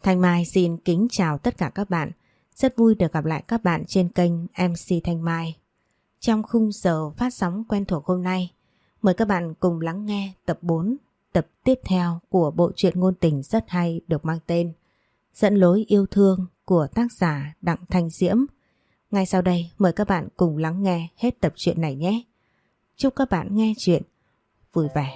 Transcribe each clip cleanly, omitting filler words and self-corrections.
Thanh Mai xin kính chào tất cả các bạn. Rất vui được gặp lại các bạn trên kênh MC Thanh Mai. Trong khung giờ phát sóng quen thuộc hôm nay, mời các bạn cùng lắng nghe tập 4, tập tiếp theo của bộ truyện ngôn tình rất hay được mang tên Dẫn lối yêu thương của tác giả Đặng Thanh Diễm. Ngay sau đây mời các bạn cùng lắng nghe hết tập truyện này nhé. Chúc các bạn nghe truyện vui vẻ.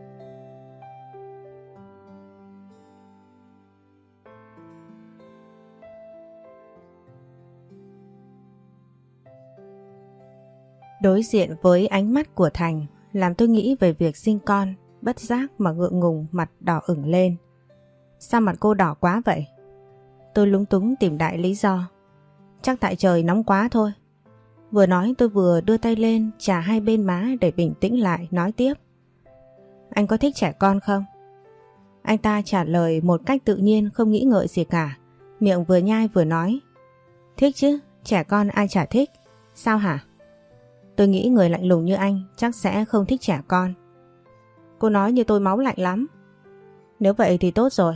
Đối diện với ánh mắt của Thành làm tôi nghĩ về việc sinh con, bất giác mà ngượng ngùng mặt đỏ ửng lên. Sao mặt cô đỏ quá vậy? Tôi lúng túng tìm đại lý do. Chắc tại trời nóng quá thôi. Vừa nói tôi vừa đưa tay lên chà hai bên má để bình tĩnh lại nói tiếp. Anh có thích trẻ con không? Anh ta trả lời một cách tự nhiên không nghĩ ngợi gì cả. Miệng vừa nhai vừa nói. Thích chứ, trẻ con ai chả thích. Sao hả? Tôi nghĩ người lạnh lùng như anh chắc sẽ không thích trẻ con. Cô nói như tôi máu lạnh lắm. Nếu vậy thì tốt rồi.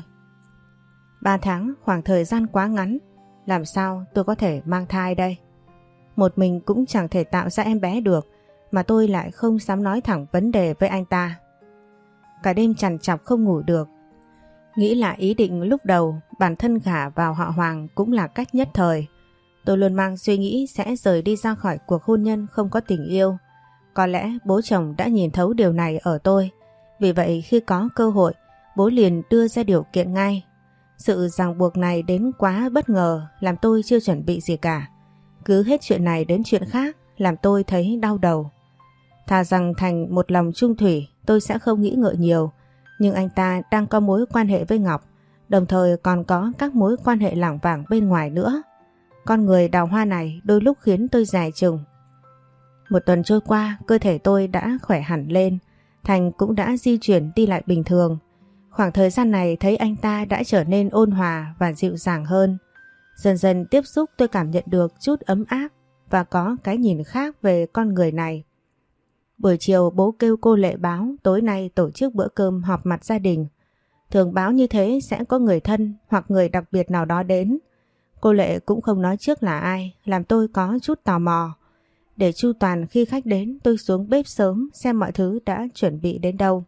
3 tháng khoảng thời gian quá ngắn. Làm sao tôi có thể mang thai đây? Một mình cũng chẳng thể tạo ra em bé được, mà tôi lại không dám nói thẳng vấn đề với anh ta. Cả đêm trằn trọc không ngủ được. Nghĩ lại ý định lúc đầu bản thân gả vào họ Hoàng cũng là cách nhất thời. Tôi luôn mang suy nghĩ sẽ rời đi ra khỏi cuộc hôn nhân không có tình yêu. Có lẽ bố chồng đã nhìn thấu điều này ở tôi. Vì vậy khi có cơ hội, bố liền đưa ra điều kiện ngay. Sự ràng buộc này đến quá bất ngờ làm tôi chưa chuẩn bị gì cả. Cứ hết chuyện này đến chuyện khác làm tôi thấy đau đầu. Thà rằng Thành một lòng chung thủy tôi sẽ không nghĩ ngợi nhiều. Nhưng anh ta đang có mối quan hệ với Ngọc, đồng thời còn có các mối quan hệ lảng vảng bên ngoài nữa. Con người đào hoa này đôi lúc khiến tôi dè chừng. Một tuần trôi qua, cơ thể tôi đã khỏe hẳn lên. Thành cũng đã di chuyển đi lại bình thường. Khoảng thời gian này thấy anh ta đã trở nên ôn hòa và dịu dàng hơn. Dần dần tiếp xúc tôi cảm nhận được chút ấm áp và có cái nhìn khác về con người này. Buổi chiều bố kêu cô Lệ báo tối nay tổ chức bữa cơm họp mặt gia đình. Thường báo như thế sẽ có người thân hoặc người đặc biệt nào đó đến. Cô Lệ cũng không nói trước là ai, làm tôi có chút tò mò. Để chu toàn khi khách đến, tôi xuống bếp sớm xem mọi thứ đã chuẩn bị đến đâu.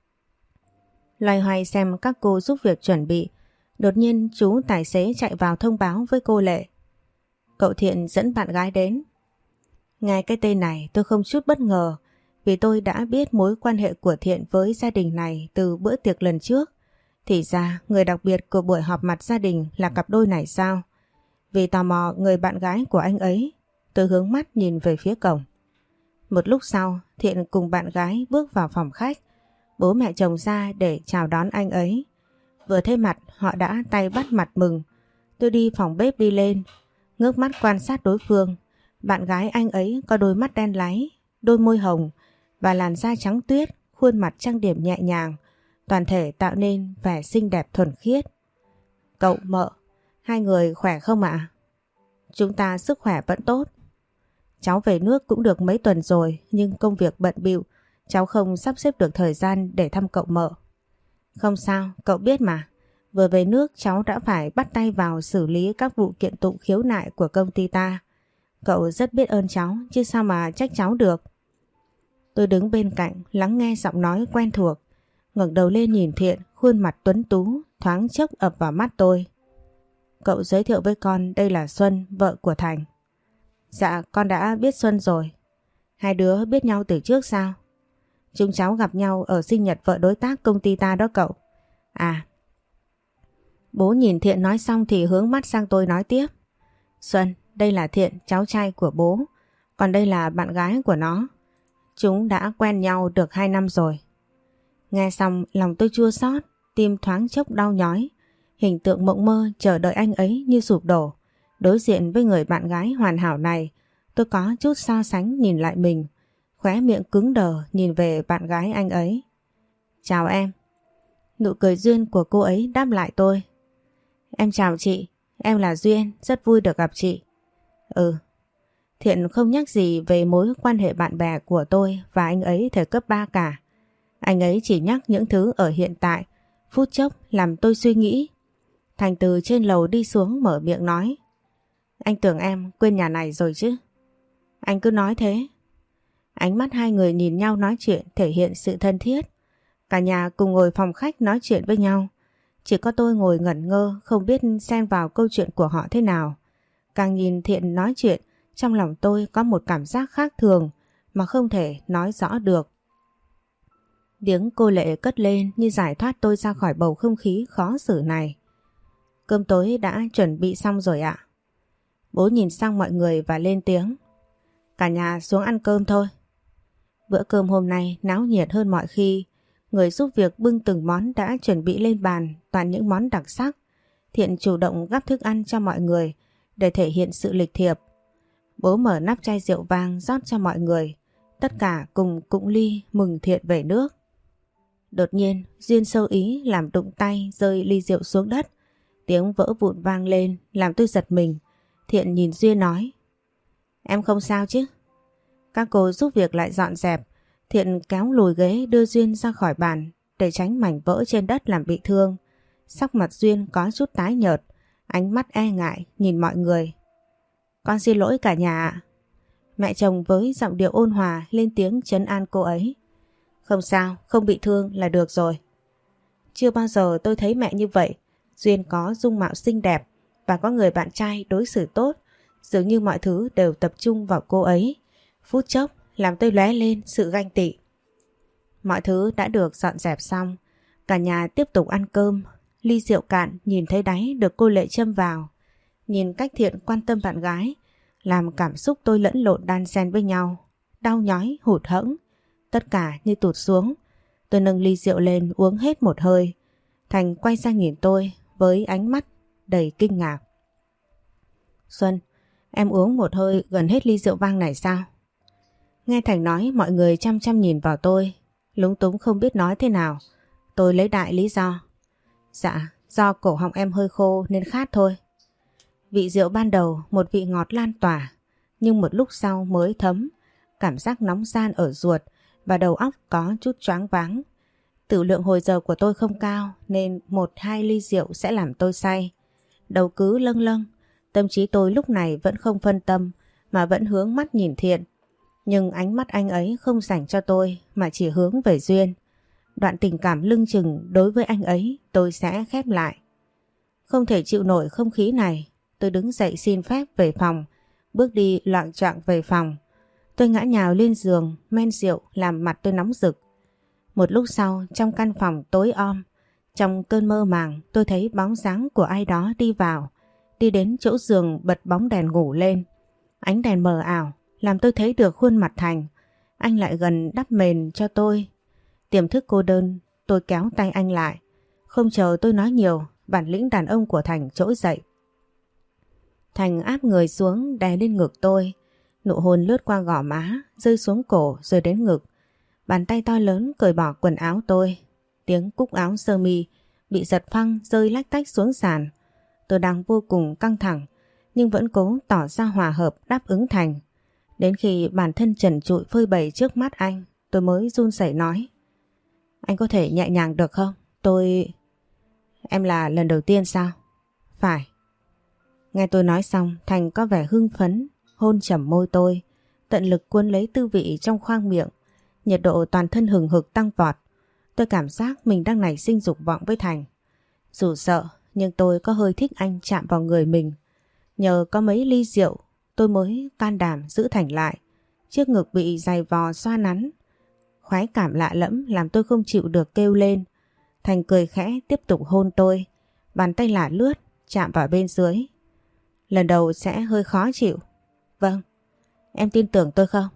Loay hoay xem các cô giúp việc chuẩn bị, đột nhiên chú tài xế chạy vào thông báo với cô Lệ. Cậu Thiện dẫn bạn gái đến. Nghe cái tên này tôi không chút bất ngờ, vì tôi đã biết mối quan hệ của Thiện với gia đình này từ bữa tiệc lần trước. Thì ra người đặc biệt của buổi họp mặt gia đình là cặp đôi này sao? Vì tò mò người bạn gái của anh ấy, tôi hướng mắt nhìn về phía cổng. Một lúc sau, Thiện cùng bạn gái bước vào phòng khách. Bố mẹ chồng ra để chào đón anh ấy. Vừa thấy mặt họ đã tay bắt mặt mừng. Tôi đi phòng bếp đi lên, ngước mắt quan sát đối phương. Bạn gái anh ấy có đôi mắt đen láy, đôi môi hồng và làn da trắng tuyết, khuôn mặt trang điểm nhẹ nhàng, toàn thể tạo nên vẻ xinh đẹp thuần khiết. Cậu mợ, hai người khỏe không ạ? Chúng ta sức khỏe vẫn tốt. Cháu về nước cũng được mấy tuần rồi, nhưng công việc bận bịu, cháu không sắp xếp được thời gian để thăm cậu mợ. Không sao, cậu biết mà. Vừa về nước cháu đã phải bắt tay vào xử lý các vụ kiện tụng khiếu nại của công ty ta. Cậu rất biết ơn cháu, chứ sao mà trách cháu được. Tôi đứng bên cạnh lắng nghe giọng nói quen thuộc, ngẩng đầu lên nhìn Thiện, khuôn mặt tuấn tú thoáng chốc ập vào mắt tôi. Cậu giới thiệu với con đây là Xuân, vợ của Thành. Dạ con đã biết Xuân rồi. Hai đứa biết nhau từ trước sao? Chúng cháu gặp nhau ở sinh nhật vợ đối tác công ty ta đó cậu. À. Bố nhìn Thiện nói xong thì hướng mắt sang tôi nói tiếp. Xuân, đây là Thiện, cháu trai của bố. Còn đây là bạn gái của nó. Chúng đã quen nhau được 2 năm rồi. Nghe xong lòng tôi chua xót, tim thoáng chốc đau nhói. Hình tượng mộng mơ chờ đợi anh ấy như sụp đổ. Đối diện với người bạn gái hoàn hảo này, tôi có chút so sánh nhìn lại mình. Khóe miệng cứng đờ nhìn về bạn gái anh ấy. Chào em. Nụ cười duyên của cô ấy đáp lại tôi. Em chào chị, em là Duyên, rất vui được gặp chị. Ừ. Thiện không nhắc gì về mối quan hệ bạn bè của tôi và anh ấy thời cấp 3 cả. Anh ấy chỉ nhắc những thứ ở hiện tại, phút chốc làm tôi suy nghĩ. Thành từ trên lầu đi xuống mở miệng nói. Anh tưởng em quên nhà này rồi chứ. Anh cứ nói thế. Ánh mắt hai người nhìn nhau nói chuyện thể hiện sự thân thiết. Cả nhà cùng ngồi phòng khách nói chuyện với nhau. Chỉ có tôi ngồi ngẩn ngơ không biết xen vào câu chuyện của họ thế nào. Càng nhìn Thiện nói chuyện, trong lòng tôi có một cảm giác khác thường mà không thể nói rõ được. Tiếng cô Lệ cất lên như giải thoát tôi ra khỏi bầu không khí khó xử này. Cơm tối đã chuẩn bị xong rồi ạ. Bố nhìn sang mọi người và lên tiếng. Cả nhà xuống ăn cơm thôi. Bữa cơm hôm nay náo nhiệt hơn mọi khi. Người giúp việc bưng từng món đã chuẩn bị lên bàn, toàn những món đặc sắc. Thiện chủ động gắp thức ăn cho mọi người để thể hiện sự lịch thiệp. Bố mở nắp chai rượu vang rót cho mọi người. Tất cả cùng cụng ly mừng Thiện về nước. Đột nhiên Duyên sâu ý làm đụng tay rơi ly rượu xuống đất. Tiếng vỡ vụn vang lên làm tôi giật mình. Thiện nhìn Duyên nói. Em không sao chứ? Các cô giúp việc lại dọn dẹp. Thiện kéo lùi ghế đưa Duyên ra khỏi bàn để tránh mảnh vỡ trên đất làm bị thương. Sắc mặt Duyên có chút tái nhợt, ánh mắt e ngại nhìn mọi người. Con xin lỗi cả nhà ạ. Mẹ chồng với giọng điệu ôn hòa lên tiếng trấn an cô ấy. Không sao, không bị thương là được rồi. Chưa bao giờ tôi thấy mẹ như vậy. Duyên có dung mạo xinh đẹp và có người bạn trai đối xử tốt. Dường như mọi thứ đều tập trung vào cô ấy. Phút chốc làm tôi lóe lên sự ganh tị. Mọi thứ đã được dọn dẹp xong. Cả nhà tiếp tục ăn cơm. Ly rượu cạn nhìn thấy đáy được cô Lệ châm vào. Nhìn cách Thiện quan tâm bạn gái làm cảm xúc tôi lẫn lộn đan xen với nhau. Đau nhói, hụt hẫng. Tất cả như tụt xuống. Tôi nâng ly rượu lên uống hết một hơi. Thành quay sang nhìn tôi với ánh mắt đầy kinh ngạc. Xuân, em uống một hơi gần hết ly rượu vang này sao? Nghe Thành nói mọi người chăm chăm nhìn vào tôi. Lúng túng không biết nói thế nào. Tôi lấy đại lý do. Dạ, do cổ họng em hơi khô nên khát thôi. Vị rượu ban đầu một vị ngọt lan tỏa. Nhưng một lúc sau mới thấm. Cảm giác nóng ran ở ruột và đầu óc có chút choáng váng. Tử lượng hồi giờ của tôi không cao nên 1-2 ly rượu sẽ làm tôi say. Đầu cứ lâng lâng. Tâm trí tôi lúc này vẫn không phân tâm mà vẫn hướng mắt nhìn Thiện. Nhưng ánh mắt anh ấy không dành cho tôi mà chỉ hướng về Duyên. Đoạn tình cảm lưng chừng đối với anh ấy tôi sẽ khép lại. Không thể chịu nổi không khí này, tôi đứng dậy xin phép về phòng, bước đi loạng choạng về phòng. Tôi ngã nhào lên giường, men rượu làm mặt tôi nóng rực. Một lúc sau trong căn phòng tối om, trong cơn mơ màng tôi thấy bóng dáng của ai đó đi vào, đi đến chỗ giường bật bóng đèn ngủ lên. Ánh đèn mờ ảo làm tôi thấy được khuôn mặt Thành. Anh lại gần đắp mền cho tôi. Tiềm thức cô đơn, tôi kéo tay anh lại. Không chờ tôi nói nhiều, bản lĩnh đàn ông của Thành trỗi dậy. Thành áp người xuống đè lên ngực tôi. Nụ hôn lướt qua gò má, rơi xuống cổ rồi đến ngực. Bàn tay to lớn cởi bỏ quần áo tôi. Tiếng cúc áo sơ mi bị giật phăng rơi lách tách xuống sàn. Tôi đang vô cùng căng thẳng nhưng vẫn cố tỏ ra hòa hợp đáp ứng Thành. Đến khi bản thân trần trụi phơi bày trước mắt anh, tôi mới run rẩy nói. Anh có thể nhẹ nhàng được không? Em là lần đầu tiên sao? Phải. Nghe tôi nói xong, Thành có vẻ hưng phấn, hôn chầm môi tôi, tận lực cuốn lấy tư vị trong khoang miệng. Nhiệt độ toàn thân hừng hực tăng vọt. Tôi cảm giác mình đang nảy sinh dục vọng với Thành. Dù sợ, nhưng tôi có hơi thích anh chạm vào người mình. Nhờ có mấy ly rượu, tôi mới can đảm giữ Thành lại. Chiếc ngực bị giày vò xoa nắn. Khoái cảm lạ lẫm làm tôi không chịu được kêu lên. Thành cười khẽ tiếp tục hôn tôi. Bàn tay lả lướt, chạm vào bên dưới. Lần đầu sẽ hơi khó chịu. Vâng, em tin tưởng tôi không?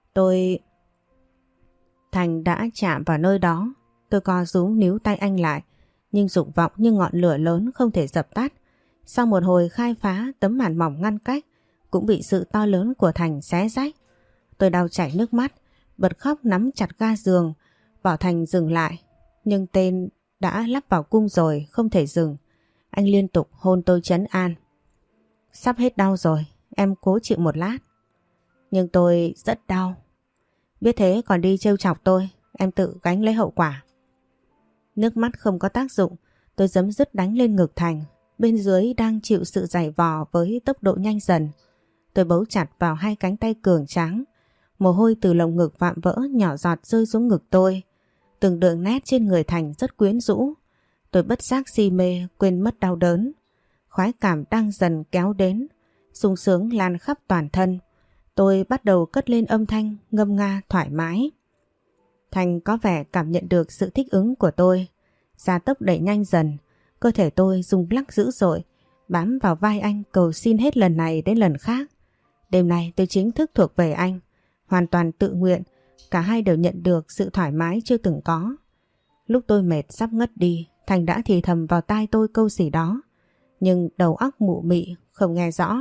Thành đã chạm vào nơi đó. Tôi co rúm níu tay anh lại. Nhưng dục vọng như ngọn lửa lớn không thể dập tắt. Sau một hồi khai phá tấm màn mỏng ngăn cách cũng bị sự to lớn của Thành xé rách. Tôi đau chảy nước mắt, bật khóc nắm chặt ga giường, bảo Thành dừng lại. Nhưng tên đã lắp vào cung rồi, không thể dừng. Anh liên tục hôn tôi trấn an. Sắp hết đau rồi, em cố chịu một lát. Nhưng tôi rất đau. Biết thế còn đi trêu chọc tôi, em tự gánh lấy hậu quả. Nước mắt không có tác dụng, tôi giấm dứt đánh lên ngực Thành. bên dưới đang chịu sự giày vò với tốc độ nhanh dần. Tôi bấu chặt vào hai cánh tay cường tráng. Mồ hôi từ lồng ngực vạm vỡ nhỏ giọt rơi xuống ngực tôi. Từng đường nét trên người Thành rất quyến rũ. Tôi bất giác si mê, quên mất đau đớn. Khoái cảm đang dần kéo đến, sung sướng lan khắp toàn thân. Tôi bắt đầu cất lên âm thanh ngâm nga thoải mái. Thành có vẻ cảm nhận được sự thích ứng của tôi. Gia tốc đẩy nhanh dần, cơ thể tôi rung lắc dữ dội, bám vào vai anh cầu xin hết lần này đến lần khác. Đêm nay tôi chính thức thuộc về anh, hoàn toàn tự nguyện, cả hai đều nhận được sự thoải mái chưa từng có. Lúc tôi mệt sắp ngất đi, Thành đã thì thầm vào tai tôi câu gì đó, nhưng đầu óc mụ mị không nghe rõ.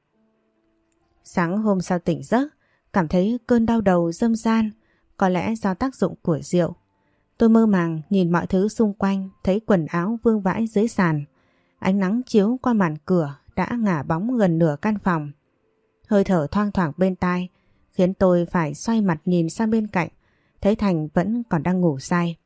Sáng hôm sau tỉnh giấc, cảm thấy cơn đau đầu dâm gian, có lẽ do tác dụng của rượu. Tôi mơ màng nhìn mọi thứ xung quanh, thấy quần áo vương vãi dưới sàn. Ánh nắng chiếu qua màn cửa đã ngả bóng gần nửa căn phòng. Hơi thở thoang thoảng bên tai khiến tôi phải xoay mặt nhìn sang bên cạnh, thấy Thành vẫn còn đang ngủ say.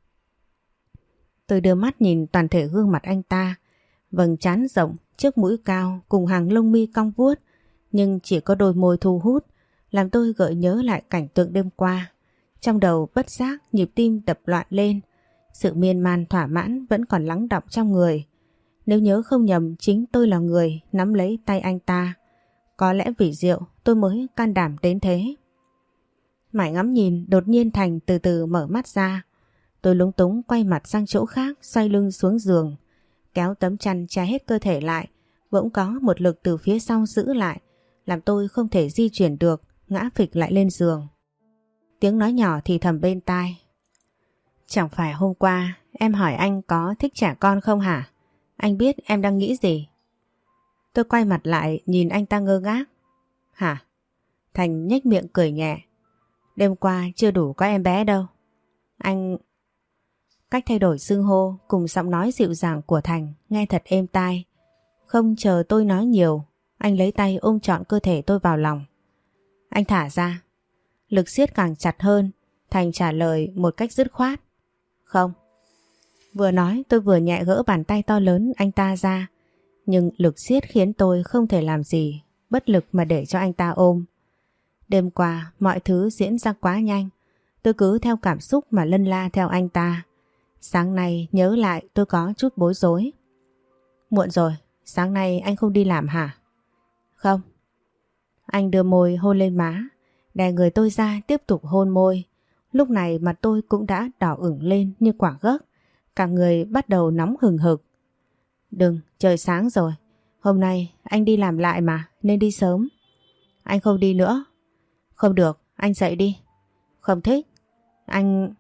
Tôi đưa mắt nhìn toàn thể gương mặt anh ta, vầng trán rộng, chiếc mũi cao cùng hàng lông mi cong vuốt, nhưng chỉ có đôi môi thu hút, làm tôi gợi nhớ lại cảnh tượng đêm qua. Trong đầu bất giác nhịp tim đập loạn lên, sự miên man thỏa mãn vẫn còn lắng đọng trong người. Nếu nhớ không nhầm, chính tôi là người nắm lấy tay anh ta. Có lẽ vì rượu tôi mới can đảm đến thế. Mãi ngắm nhìn, đột nhiên Thành từ từ mở mắt ra. Tôi lúng túng quay mặt sang chỗ khác, xoay lưng xuống giường, kéo tấm chăn che hết cơ thể lại. Bỗng có một lực từ phía sau giữ lại, làm tôi không thể di chuyển được, ngã phịch lại lên giường. Tiếng nói nhỏ thì thầm bên tai. Chẳng phải hôm qua em hỏi anh có thích trẻ con không hả? Anh biết em đang nghĩ gì? Tôi quay mặt lại nhìn anh ta ngơ ngác. Hả? Thành nhếch miệng cười nhẹ. Đêm qua chưa đủ có em bé đâu. Anh... Cách thay đổi xưng hô cùng giọng nói dịu dàng của Thành nghe thật êm tai. Không chờ tôi nói nhiều, anh lấy tay ôm trọn cơ thể tôi vào lòng. Anh thả ra. Lực siết càng chặt hơn, Thành trả lời một cách dứt khoát. Không. Vừa nói tôi vừa nhẹ gỡ bàn tay to lớn anh ta ra, nhưng lực siết khiến tôi không thể làm gì, bất lực mà để cho anh ta ôm. Đêm qua mọi thứ diễn ra quá nhanh, tôi cứ theo cảm xúc mà lân la theo anh ta. Sáng nay nhớ lại tôi có chút bối rối. Muộn rồi, sáng nay anh không đi làm hả? Không. Anh đưa môi hôn lên má, đè người tôi ra tiếp tục hôn môi. Lúc này mặt tôi cũng đã đỏ ửng lên như quả gấc, cả người bắt đầu nóng hừng hực. Đừng, trời sáng rồi, hôm nay anh đi làm lại mà, nên đi sớm. Anh không đi nữa. Không được, anh dậy đi. Không thích. Anh...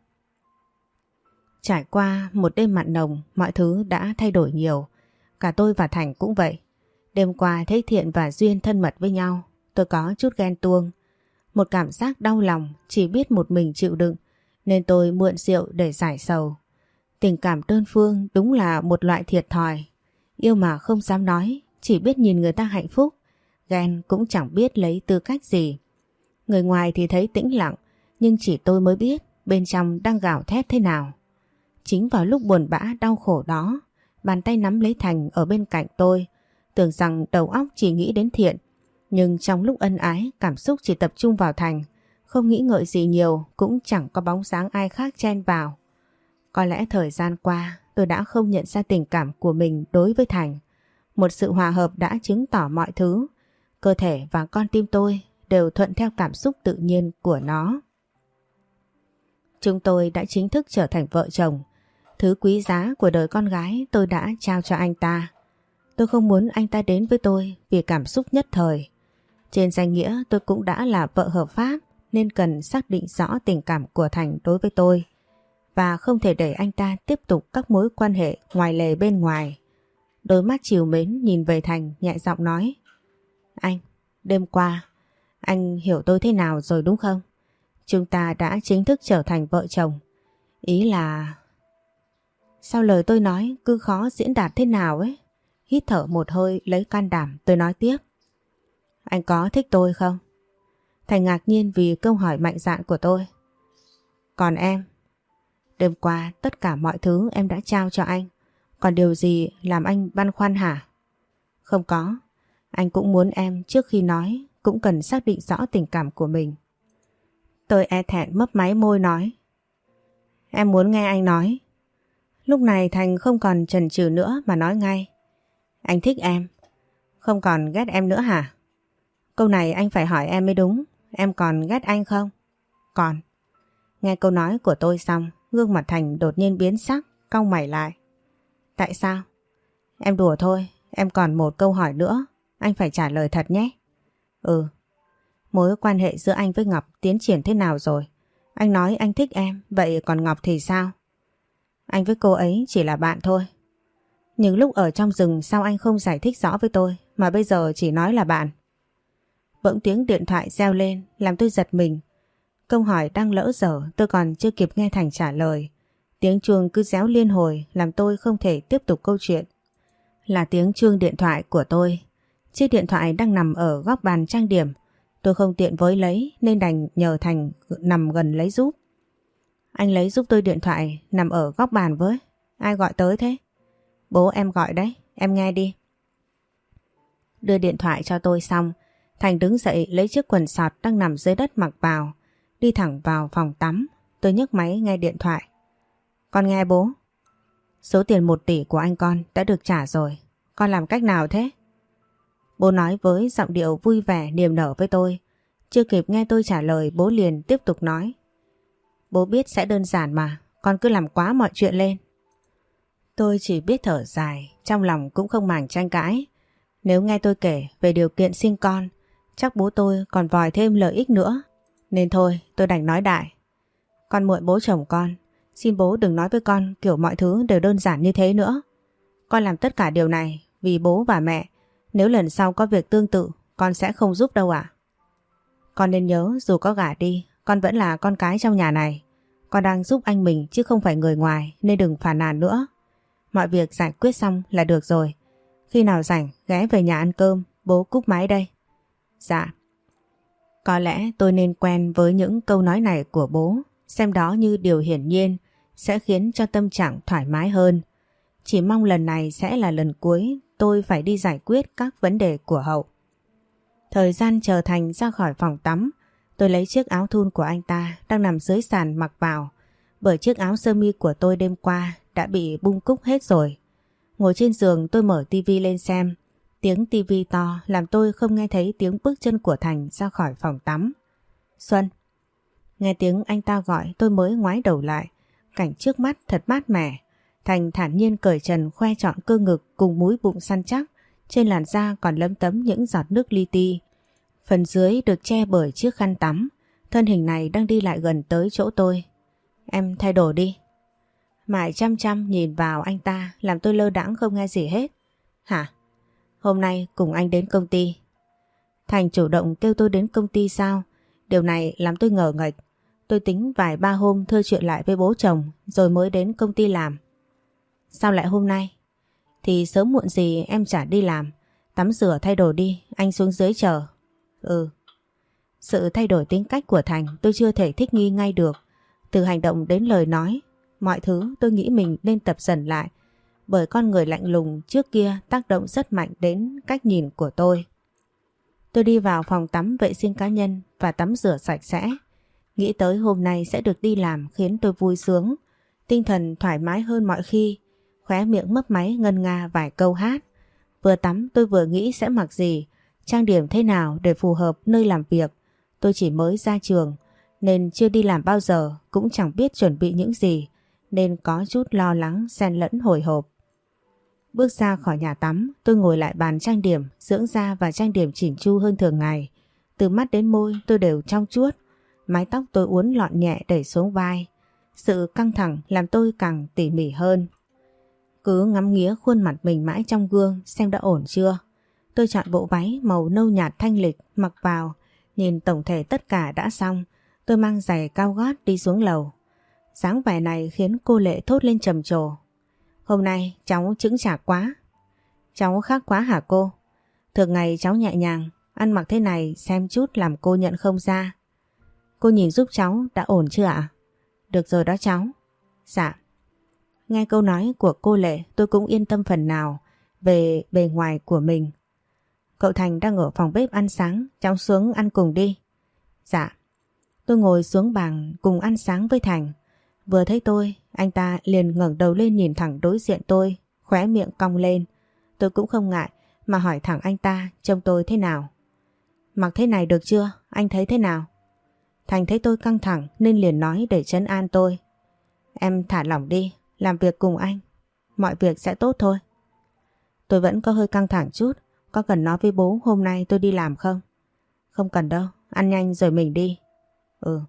Trải qua một đêm mặn nồng, mọi thứ đã thay đổi nhiều. Cả tôi và Thành cũng vậy. Đêm qua thấy Thiện và Duyên thân mật với nhau, tôi có chút ghen tuông. Một cảm giác đau lòng chỉ biết một mình chịu đựng, nên tôi mượn rượu để giải sầu. Tình cảm đơn phương đúng là một loại thiệt thòi. Yêu mà không dám nói, chỉ biết nhìn người ta hạnh phúc. Ghen cũng chẳng biết lấy tư cách gì. Người ngoài thì thấy tĩnh lặng, nhưng chỉ tôi mới biết bên trong đang gào thét thế nào. Chính vào lúc buồn bã đau khổ đó, bàn tay nắm lấy Thành ở bên cạnh tôi, tưởng rằng đầu óc chỉ nghĩ đến Thiện. Nhưng trong lúc ân ái, cảm xúc chỉ tập trung vào Thành, không nghĩ ngợi gì nhiều, cũng chẳng có bóng dáng ai khác chen vào. Có lẽ thời gian qua tôi đã không nhận ra tình cảm của mình đối với Thành. Một sự hòa hợp đã chứng tỏ mọi thứ. Cơ thể và con tim tôi đều thuận theo cảm xúc tự nhiên của nó. Chúng tôi đã chính thức trở thành vợ chồng. Thứ quý giá của đời con gái tôi đã trao cho anh ta. Tôi không muốn anh ta đến với tôi vì cảm xúc nhất thời. Trên danh nghĩa tôi cũng đã là vợ hợp pháp, nên cần xác định rõ tình cảm của Thành đối với tôi, và không thể để anh ta tiếp tục các mối quan hệ ngoài lề bên ngoài. Đôi mắt trìu mến nhìn về Thành, nhẹ giọng nói. Anh, đêm qua anh hiểu tôi thế nào rồi đúng không? Chúng ta đã chính thức trở thành vợ chồng. Ý là... Sao lời tôi nói cứ khó diễn đạt thế nào ấy? Hít thở một hơi lấy can đảm tôi nói tiếp. Anh có thích tôi không? Thành ngạc nhiên vì câu hỏi mạnh dạn của tôi. Còn em? Đêm qua tất cả mọi thứ em đã trao cho anh. Còn điều gì làm anh băn khoăn hả? Không có. Anh cũng muốn em trước khi nói cũng cần xác định rõ tình cảm của mình. Tôi e thẹn mấp máy môi nói. Em muốn nghe anh nói. Lúc này Thành không còn chần chừ nữa mà nói ngay. Anh thích em. Không còn ghét em nữa hả? Câu này anh phải hỏi em mới đúng. Em còn ghét anh không? Còn. Nghe câu nói của tôi xong, gương mặt Thành đột nhiên biến sắc, cau mày lại. Tại sao? Em đùa thôi, em còn một câu hỏi nữa, anh phải trả lời thật nhé. Ừ. Mối quan hệ giữa anh với Ngọc tiến triển thế nào rồi? Anh nói anh thích em, vậy còn Ngọc thì sao? Anh với cô ấy chỉ là bạn thôi. Nhưng lúc ở trong rừng sao anh không giải thích rõ với tôi mà bây giờ chỉ nói là bạn? Bỗng tiếng điện thoại reo lên làm tôi giật mình. Câu hỏi đang lỡ dở tôi còn chưa kịp nghe Thành trả lời. Tiếng chuông cứ réo liên hồi làm tôi không thể tiếp tục câu chuyện. Là tiếng chuông điện thoại của tôi. Chiếc điện thoại đang nằm ở góc bàn trang điểm. Tôi không tiện với lấy nên đành nhờ Thành nằm gần lấy giúp. Anh lấy giúp tôi điện thoại nằm ở góc bàn với. Ai gọi tới thế? Bố em gọi đấy, em nghe đi. Đưa điện thoại cho tôi xong, Thành đứng dậy lấy chiếc quần sọt đang nằm dưới đất mặc vào, đi thẳng vào phòng tắm. Tôi nhấc máy nghe điện thoại. Con nghe bố. Số tiền 1 tỷ của anh con đã được trả rồi. Con làm cách nào thế? Bố nói với giọng điệu vui vẻ niềm nở với tôi. Chưa kịp nghe tôi trả lời bố liền tiếp tục nói. Bố biết sẽ đơn giản mà, con cứ làm quá mọi chuyện lên. Tôi chỉ biết thở dài, trong lòng cũng không màng tranh cãi. Nếu nghe tôi kể về điều kiện sinh con, chắc bố tôi còn vòi thêm lợi ích nữa. Nên thôi, tôi đành nói đại. Con muội bố chồng con, xin bố đừng nói với con kiểu mọi thứ đều đơn giản như thế nữa. Con làm tất cả điều này vì bố và mẹ. Nếu lần sau có việc tương tự, con sẽ không giúp đâu ạ. Con nên nhớ dù có gả đi, con vẫn là con cái trong nhà này. Con đang giúp anh mình chứ không phải người ngoài nên đừng phàn nàn nữa. Mọi việc giải quyết xong là được rồi. Khi nào rảnh ghé về nhà ăn cơm, bố cúp máy đây. Dạ. Có lẽ tôi nên quen với những câu nói này của bố, xem đó như điều hiển nhiên sẽ khiến cho tâm trạng thoải mái hơn. Chỉ mong lần này sẽ là lần cuối tôi phải đi giải quyết các vấn đề của Hậu. Thời gian chờ Thành ra khỏi phòng tắm, tôi lấy chiếc áo thun của anh ta đang nằm dưới sàn mặc vào, bởi chiếc áo sơ mi của tôi đêm qua đã bị bung cúc hết rồi. Ngồi trên giường tôi mở tivi lên xem. Tiếng tivi to làm tôi không nghe thấy tiếng bước chân của Thành ra khỏi phòng tắm. Xuân. Nghe tiếng anh ta gọi tôi mới ngoái đầu lại. Cảnh trước mắt thật mát mẻ. Thành thản nhiên cởi trần khoe trọn cơ ngực cùng múi bụng săn chắc. Trên làn da còn lấm tấm những giọt nước li ti. Phần dưới được che bởi chiếc khăn tắm. Thân hình này đang đi lại gần tới chỗ tôi. Em thay đồ đi. Mãi chăm chăm nhìn vào anh ta làm tôi lơ đãng không nghe gì hết. Hả? Hôm nay cùng anh đến công ty. Thành chủ động kêu tôi đến công ty sao? Điều này làm tôi ngờ nghệch. Tôi tính vài ba hôm thưa chuyện lại với bố chồng rồi mới đến công ty làm. Sao lại hôm nay? Thì sớm muộn gì em chả đi làm. Tắm rửa thay đồ đi, anh xuống dưới chờ. Ừ. Sự thay đổi tính cách của Thành tôi chưa thể thích nghi ngay được. Từ hành động đến lời nói, mọi thứ tôi nghĩ mình nên tập dần lại. Bởi con người lạnh lùng trước kia tác động rất mạnh đến cách nhìn của tôi. Tôi đi vào phòng tắm vệ sinh cá nhân và tắm rửa sạch sẽ. Nghĩ tới hôm nay sẽ được đi làm khiến tôi vui sướng. Tinh thần thoải mái hơn mọi khi. Khóe miệng mấp máy ngân nga vài câu hát. Vừa tắm tôi vừa nghĩ sẽ mặc gì, trang điểm thế nào để phù hợp nơi làm việc. Tôi chỉ mới ra trường nên chưa đi làm bao giờ, cũng chẳng biết chuẩn bị những gì, nên có chút lo lắng xen lẫn hồi hộp. Bước ra khỏi nhà tắm, tôi ngồi lại bàn trang điểm, dưỡng da và trang điểm chỉn chu hơn thường ngày. Từ mắt đến môi tôi đều trong chuốt, mái tóc tôi uốn lọn nhẹ đẩy xuống vai. Sự căng thẳng làm tôi càng tỉ mỉ hơn. Cứ ngắm nghía khuôn mặt mình mãi trong gương xem đã ổn chưa. Tôi chọn bộ váy màu nâu nhạt thanh lịch mặc vào, nhìn tổng thể tất cả đã xong. Tôi mang giày cao gót đi xuống lầu. Dáng vẻ này khiến cô Lệ thốt lên trầm trồ. Hôm nay cháu chững chạc quá. Cháu khác quá hả cô? Thường ngày cháu nhẹ nhàng, ăn mặc thế này xem chút làm cô nhận không ra. Cô nhìn giúp cháu đã ổn chưa ạ? Được rồi đó cháu. Dạ. Nghe câu nói của cô Lệ tôi cũng yên tâm phần nào về bề ngoài của mình. cậu Thành đang ở phòng bếp ăn sáng, cháu xuống ăn cùng đi. Dạ. Tôi ngồi xuống bàn cùng ăn sáng với Thành. Vừa thấy tôi, anh ta liền ngẩng đầu lên nhìn thẳng đối diện tôi, khóe miệng cong lên. Tôi cũng không ngại mà hỏi thẳng anh ta trông tôi thế nào. Mặc thế này được chưa? Anh thấy thế nào? Thành thấy tôi căng thẳng nên liền nói để trấn an tôi. Em thả lỏng đi, làm việc cùng anh. Mọi việc sẽ tốt thôi. Tôi vẫn có hơi căng thẳng chút. Có cần nói với bố hôm nay tôi đi làm không? Không cần đâu, ăn nhanh rồi mình đi. Ừ.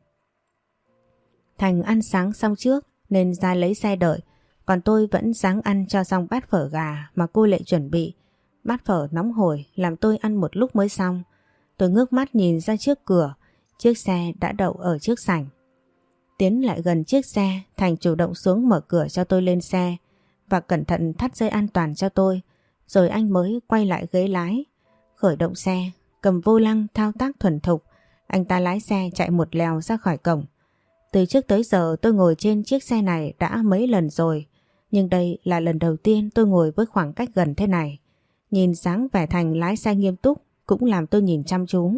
Thành ăn sáng xong trước nên ra lấy xe đợi. Còn tôi vẫn ráng ăn cho xong bát phở gà mà cô Lệ chuẩn bị. Bát phở nóng hổi làm tôi ăn một lúc mới xong. Tôi ngước mắt nhìn ra trước cửa. Chiếc xe đã đậu ở trước sảnh. Tiến lại gần chiếc xe, Thành chủ động xuống mở cửa cho tôi lên xe và cẩn thận thắt dây an toàn cho tôi. Rồi anh mới quay lại ghế lái, khởi động xe, cầm vô lăng thao tác thuần thục. Anh ta lái xe chạy một lèo ra khỏi cổng. Từ trước tới giờ tôi ngồi trên chiếc xe này đã mấy lần rồi, nhưng đây là lần đầu tiên tôi ngồi với khoảng cách gần thế này. Nhìn dáng vẻ Thành lái xe nghiêm túc cũng làm tôi nhìn chăm chú.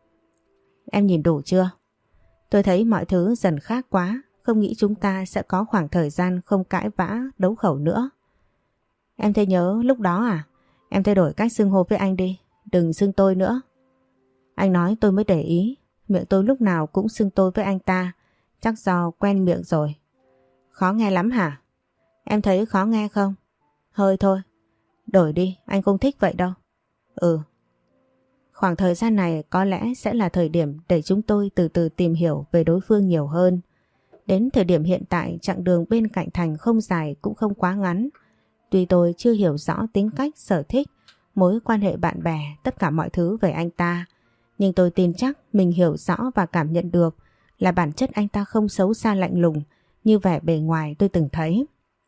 Em nhìn đủ chưa? Tôi thấy mọi thứ dần khác quá, không nghĩ chúng ta sẽ có khoảng thời gian không cãi vã, đấu khẩu nữa. Em thấy nhớ lúc đó à? Em thay đổi cách xưng hô với anh đi, đừng xưng tôi nữa. Anh nói tôi mới để ý, miệng tôi lúc nào cũng xưng tôi với anh ta, chắc do quen miệng rồi. Khó nghe lắm hả? Em thấy khó nghe không? Hơi thôi. Đổi đi, anh không thích vậy đâu. Ừ. Khoảng thời gian này có lẽ sẽ là thời điểm để chúng tôi từ từ tìm hiểu về đối phương nhiều hơn. Đến thời điểm hiện tại chặng đường bên cạnh Thành không dài cũng không quá ngắn. Tuy tôi chưa hiểu rõ tính cách, sở thích, mối quan hệ bạn bè, tất cả mọi thứ về anh ta, nhưng tôi tin chắc mình hiểu rõ và cảm nhận được là bản chất anh ta không xấu xa lạnh lùng như vẻ bề ngoài tôi từng thấy.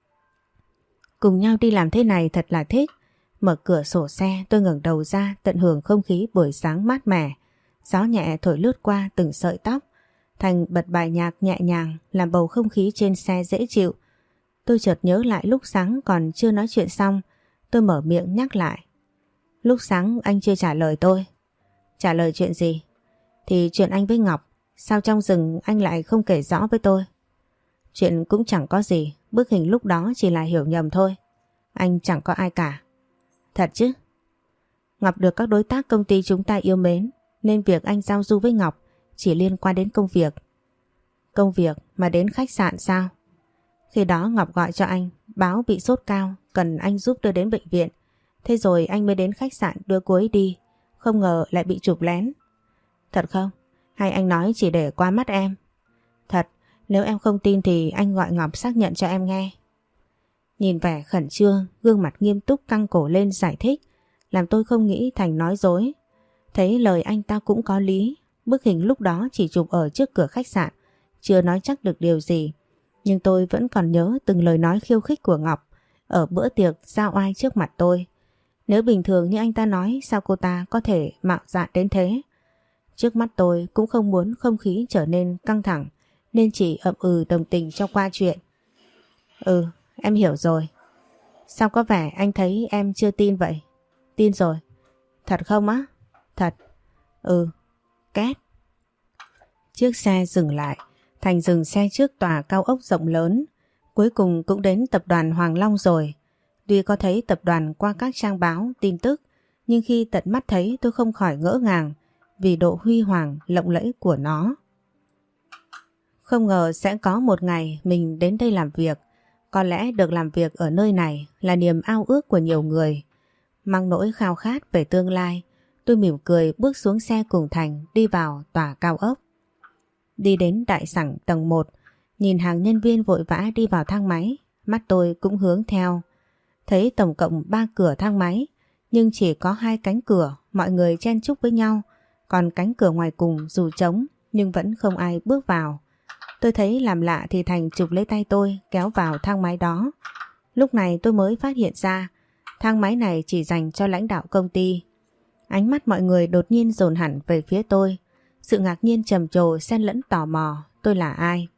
Cùng nhau đi làm thế này thật là thích. Mở cửa sổ xe tôi ngẩng đầu ra tận hưởng không khí buổi sáng mát mẻ. Gió nhẹ thổi lướt qua từng sợi tóc. Thành bật bài nhạc nhẹ nhàng làm bầu không khí trên xe dễ chịu. Tôi chợt nhớ lại lúc sáng còn chưa nói chuyện xong. Tôi mở miệng nhắc lại. Lúc sáng anh chưa trả lời tôi. Trả lời chuyện gì? Thì chuyện anh với Ngọc. Sao trong rừng anh lại không kể rõ với tôi? Chuyện cũng chẳng có gì. Bức hình lúc đó chỉ là hiểu nhầm thôi. Anh chẳng có ai cả. Thật chứ? Ngọc được các đối tác công ty chúng ta yêu mến, nên việc anh giao du với Ngọc chỉ liên quan đến công việc. Công việc mà đến khách sạn sao? Khi đó Ngọc gọi cho anh, báo bị sốt cao, cần anh giúp đưa đến bệnh viện. Thế rồi anh mới đến khách sạn đưa cô ấy đi, không ngờ lại bị chụp lén. Thật không? Hay anh nói chỉ để qua mắt em? Thật, nếu em không tin thì anh gọi Ngọc xác nhận cho em nghe. Nhìn vẻ khẩn trương, gương mặt nghiêm túc căng cổ lên giải thích, làm tôi không nghĩ Thành nói dối. Thấy lời anh ta cũng có lý, bức hình lúc đó chỉ chụp ở trước cửa khách sạn, chưa nói chắc được điều gì. Nhưng tôi vẫn còn nhớ từng lời nói khiêu khích của Ngọc ở bữa tiệc giao oai trước mặt tôi. Nếu bình thường như anh ta nói, sao cô ta có thể mạo dạn đến thế? Trước mắt tôi cũng không muốn không khí trở nên căng thẳng, nên chỉ ậm ừ đồng tình cho qua chuyện. Ừ, em hiểu rồi. Sao có vẻ anh thấy em chưa tin vậy? Tin rồi. Thật không á? Thật. Ừ. Két. Chiếc xe dừng lại. Thành dừng xe trước tòa cao ốc rộng lớn. Cuối cùng cũng đến tập đoàn Hoàng Long rồi. Tuy có thấy tập đoàn qua các trang báo, tin tức, nhưng khi tận mắt thấy tôi không khỏi ngỡ ngàng vì độ huy hoàng lộng lẫy của nó. Không ngờ sẽ có một ngày mình đến đây làm việc. Có lẽ được làm việc ở nơi này là niềm ao ước của nhiều người. Mang nỗi khao khát về tương lai, tôi mỉm cười bước xuống xe cùng Thành đi vào tòa cao ốc. Đi đến đại sảnh tầng 1, nhìn hàng nhân viên vội vã đi vào thang máy, mắt tôi cũng hướng theo. Thấy tổng cộng 3 cửa thang máy, nhưng chỉ có 2 cánh cửa, mọi người chen chúc với nhau, còn cánh cửa ngoài cùng dù trống nhưng vẫn không ai bước vào. Tôi thấy làm lạ thì Thành chụp lấy tay tôi kéo vào thang máy đó. Lúc này tôi mới phát hiện ra thang máy này chỉ dành cho lãnh đạo công ty. Ánh mắt mọi người đột nhiên dồn hẳn về phía tôi. Sự ngạc nhiên trầm trồ xen lẫn tò mò tôi là ai.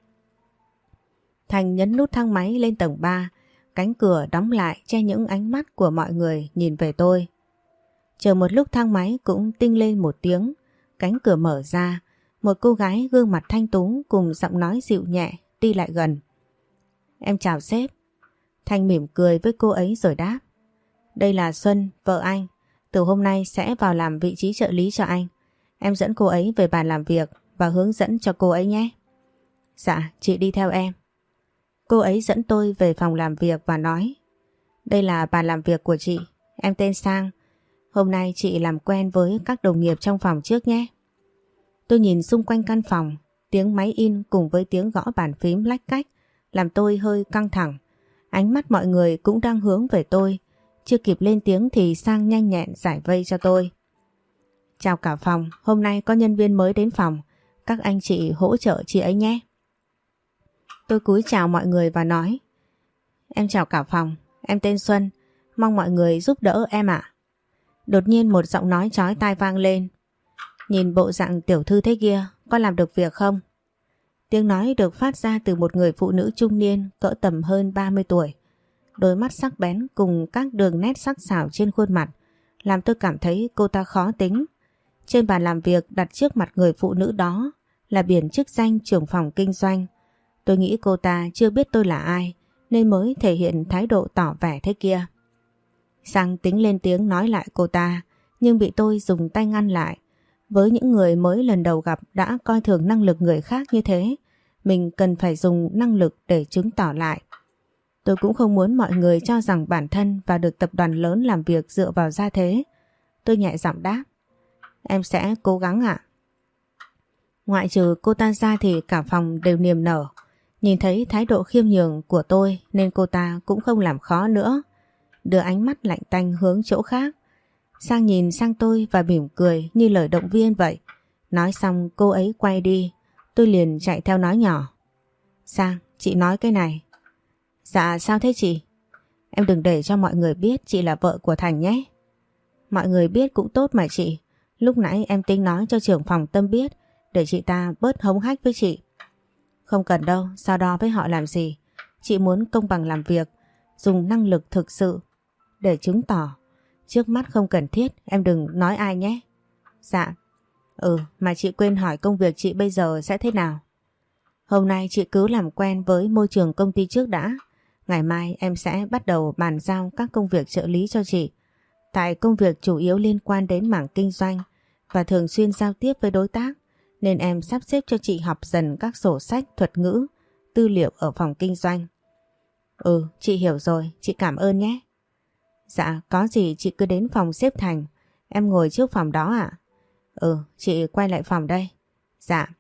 Thành nhấn nút thang máy lên tầng 3. Cánh cửa đóng lại che những ánh mắt của mọi người nhìn về tôi. Chờ một lúc thang máy cũng tinh lên một tiếng, cánh cửa mở ra, một cô gái gương mặt thanh tú cùng giọng nói dịu nhẹ đi lại gần. Em chào sếp. Thanh mỉm cười với cô ấy rồi đáp. Đây là Xuân, vợ anh. Từ hôm nay sẽ vào làm vị trí trợ lý cho anh. Em dẫn cô ấy về bàn làm việc và hướng dẫn cho cô ấy nhé. Dạ, chị đi theo em. Cô ấy dẫn tôi về phòng làm việc và nói. Đây là bàn làm việc của chị. Em tên Sang. Hôm nay chị làm quen với các đồng nghiệp trong phòng trước nhé. Tôi nhìn xung quanh căn phòng, tiếng máy in cùng với tiếng gõ bàn phím lách cách làm tôi hơi căng thẳng. Ánh mắt mọi người cũng đang hướng về tôi. Chưa kịp lên tiếng thì Sang nhanh nhẹn giải vây cho tôi. Chào cả phòng, hôm nay có nhân viên mới đến phòng. Các anh chị hỗ trợ chị ấy nhé. Tôi cúi chào mọi người và nói. Em chào cả phòng, em tên Xuân. Mong mọi người giúp đỡ em ạ. Đột nhiên một giọng nói chói tai vang lên. Nhìn bộ dạng tiểu thư thế kia, có làm được việc không? Tiếng nói được phát ra từ một người phụ nữ trung niên cỡ tầm hơn 30 tuổi. Đôi mắt sắc bén cùng các đường nét sắc sảo trên khuôn mặt làm tôi cảm thấy cô ta khó tính. Trên bàn làm việc đặt trước mặt người phụ nữ đó là biển chức danh trưởng phòng kinh doanh. Tôi nghĩ cô ta chưa biết tôi là ai nên mới thể hiện thái độ tỏ vẻ thế kia. Sang tính lên tiếng nói lại cô ta nhưng bị tôi dùng tay ngăn lại. Với những người mới lần đầu gặp đã coi thường năng lực người khác như thế, mình cần phải dùng năng lực để chứng tỏ lại. Tôi cũng không muốn mọi người cho rằng bản thân và được tập đoàn lớn làm việc dựa vào gia thế. Tôi nhẹ giọng đáp. Em sẽ cố gắng ạ. Ngoại trừ cô ta ra thì cả phòng đều niềm nở. Nhìn thấy thái độ khiêm nhường của tôi nên cô ta cũng không làm khó nữa. Đưa ánh mắt lạnh tanh hướng chỗ khác. Sang nhìn sang tôi và mỉm cười như lời động viên vậy. Nói xong cô ấy quay đi. Tôi liền chạy theo nói nhỏ. Sang, chị nói cái này. Dạ sao thế chị? Em đừng để cho mọi người biết chị là vợ của Thành nhé. Mọi người biết cũng tốt mà chị. Lúc nãy em tính nói cho trưởng phòng Tâm biết để chị ta bớt hống hách với chị. Không cần đâu, so đo với họ làm gì. Chị muốn công bằng làm việc, dùng năng lực thực sự để chứng tỏ. Trước mắt không cần thiết, em đừng nói ai nhé. Dạ. Mà chị quên hỏi công việc chị bây giờ sẽ thế nào? Hôm nay chị cứ làm quen với môi trường công ty trước đã. Ngày mai em sẽ bắt đầu bàn giao các công việc trợ lý cho chị. Tại công việc chủ yếu liên quan đến mảng kinh doanh và thường xuyên giao tiếp với đối tác, nên em sắp xếp cho chị học dần các sổ sách, thuật ngữ, tư liệu ở phòng kinh doanh. Chị hiểu rồi, chị cảm ơn nhé. Dạ, có gì chị cứ đến phòng xếp Thành, em ngồi trước phòng đó ạ. Chị quay lại phòng đây. Dạ.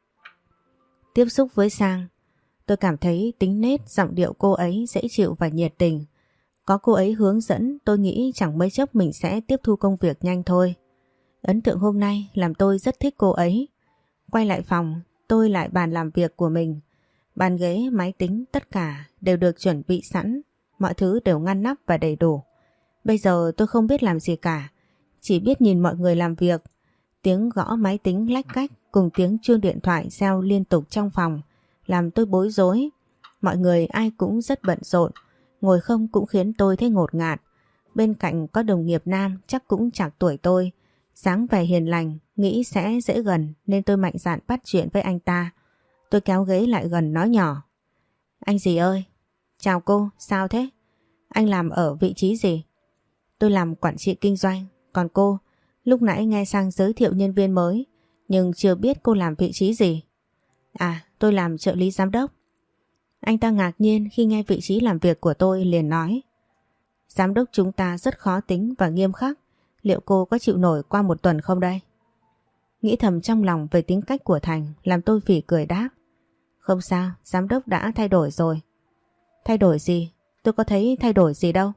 Tiếp xúc với Sang, tôi cảm thấy tính nết, giọng điệu cô ấy dễ chịu và nhiệt tình. Có cô ấy hướng dẫn tôi nghĩ chẳng mấy chốc mình sẽ tiếp thu công việc nhanh thôi. Ấn tượng hôm nay làm tôi rất thích cô ấy. Quay lại phòng, tôi lại bàn làm việc của mình. Bàn ghế, máy tính, tất cả đều được chuẩn bị sẵn. Mọi thứ đều ngăn nắp và đầy đủ. Bây giờ tôi không biết làm gì cả. Chỉ biết nhìn mọi người làm việc. Tiếng gõ máy tính lách cách cùng tiếng chuông điện thoại reo liên tục trong phòng làm tôi bối rối. Mọi người ai cũng rất bận rộn. Ngồi không cũng khiến tôi thấy ngột ngạt. Bên cạnh có đồng nghiệp nam chắc cũng chạc tuổi tôi. Dáng vẻ hiền lành, nghĩ sẽ dễ gần nên tôi mạnh dạn bắt chuyện với anh ta. Tôi kéo ghế lại gần nói nhỏ. Anh gì ơi? Chào cô, sao thế? Anh làm ở vị trí gì? Tôi làm quản trị kinh doanh. Còn cô, lúc nãy nghe Sang giới thiệu nhân viên mới nhưng chưa biết cô làm vị trí gì. Tôi làm trợ lý giám đốc. Anh ta ngạc nhiên khi nghe vị trí làm việc của tôi liền nói. Giám đốc chúng ta rất khó tính và nghiêm khắc. Liệu cô có chịu nổi qua một tuần không đây? Nghĩ thầm trong lòng về tính cách của Thành làm tôi phỉ cười đáp. Không sao, giám đốc đã thay đổi rồi. Thay đổi gì? Tôi có thấy thay đổi gì đâu.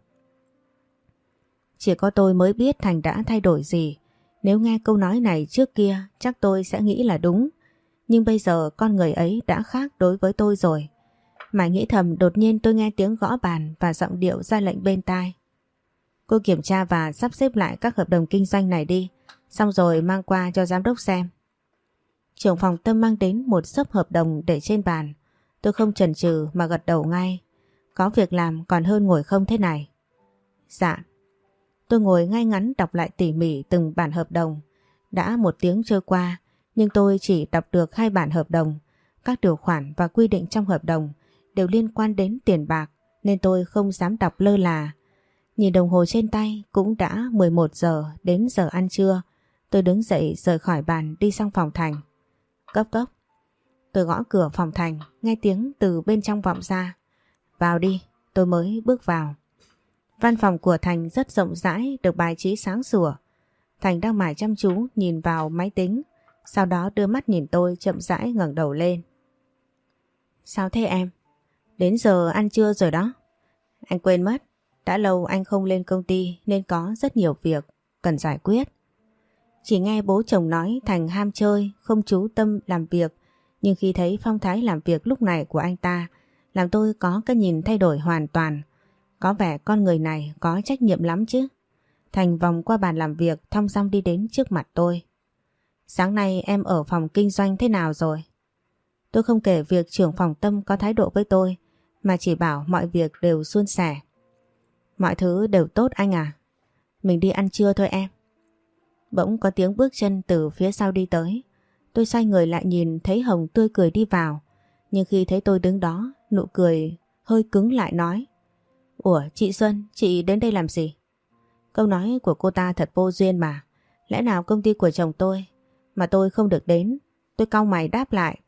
Chỉ có tôi mới biết Thành đã thay đổi gì. Nếu nghe câu nói này trước kia chắc tôi sẽ nghĩ là đúng. Nhưng bây giờ con người ấy đã khác đối với tôi rồi. Mãi nghĩ thầm đột nhiên tôi nghe tiếng gõ bàn và giọng điệu ra lệnh bên tai. Cô kiểm tra và sắp xếp lại các hợp đồng kinh doanh này đi. Xong rồi mang qua cho giám đốc xem. Trưởng phòng Tâm mang đến một xấp hợp đồng để trên bàn. Tôi không chần chừ mà gật đầu ngay. Có việc làm còn hơn ngồi không thế này. Dạ. Tôi ngồi ngay ngắn đọc lại tỉ mỉ từng bản hợp đồng. Đã 1 tiếng trôi qua, nhưng tôi chỉ đọc được 2 bản hợp đồng. Các điều khoản và quy định trong hợp đồng đều liên quan đến tiền bạc nên tôi không dám đọc lơ là. Nhìn đồng hồ trên tay cũng đã 11 giờ đến giờ ăn trưa. Tôi đứng dậy rời khỏi bàn đi sang phòng Thành. Cốc cốc. Tôi gõ cửa phòng Thành, nghe tiếng từ bên trong vọng ra. Vào đi, tôi mới bước vào. Văn phòng của Thành rất rộng rãi, được bài trí sáng sủa. Thành đang mải chăm chú nhìn vào máy tính, sau đó đưa mắt nhìn tôi chậm rãi ngẩng đầu lên. Sao thế em? Đến giờ ăn trưa rồi đó. Anh quên mất, đã lâu anh không lên công ty nên có rất nhiều việc cần giải quyết. Chỉ nghe bố chồng nói Thành ham chơi, không chú tâm làm việc, nhưng khi thấy phong thái làm việc lúc này của anh ta, làm tôi có cái nhìn thay đổi hoàn toàn. Có vẻ con người này có trách nhiệm lắm chứ. Thành vòng qua bàn làm việc, thong dong đi đến trước mặt tôi. Sáng nay em ở phòng kinh doanh thế nào rồi? Tôi không kể việc trưởng phòng Tâm có thái độ với tôi, mà chỉ bảo mọi việc đều suôn sẻ. Mọi thứ đều tốt anh à? Mình đi ăn trưa thôi em. Bỗng có tiếng bước chân từ phía sau đi tới. Tôi xoay người lại nhìn thấy Hồng tươi cười đi vào. Nhưng khi thấy tôi đứng đó, nụ cười hơi cứng lại nói. Ủa chị Xuân, chị đến đây làm gì? Câu nói của cô ta thật vô duyên mà. Lẽ nào công ty của chồng tôi mà tôi không được đến? Tôi cau mày đáp lại.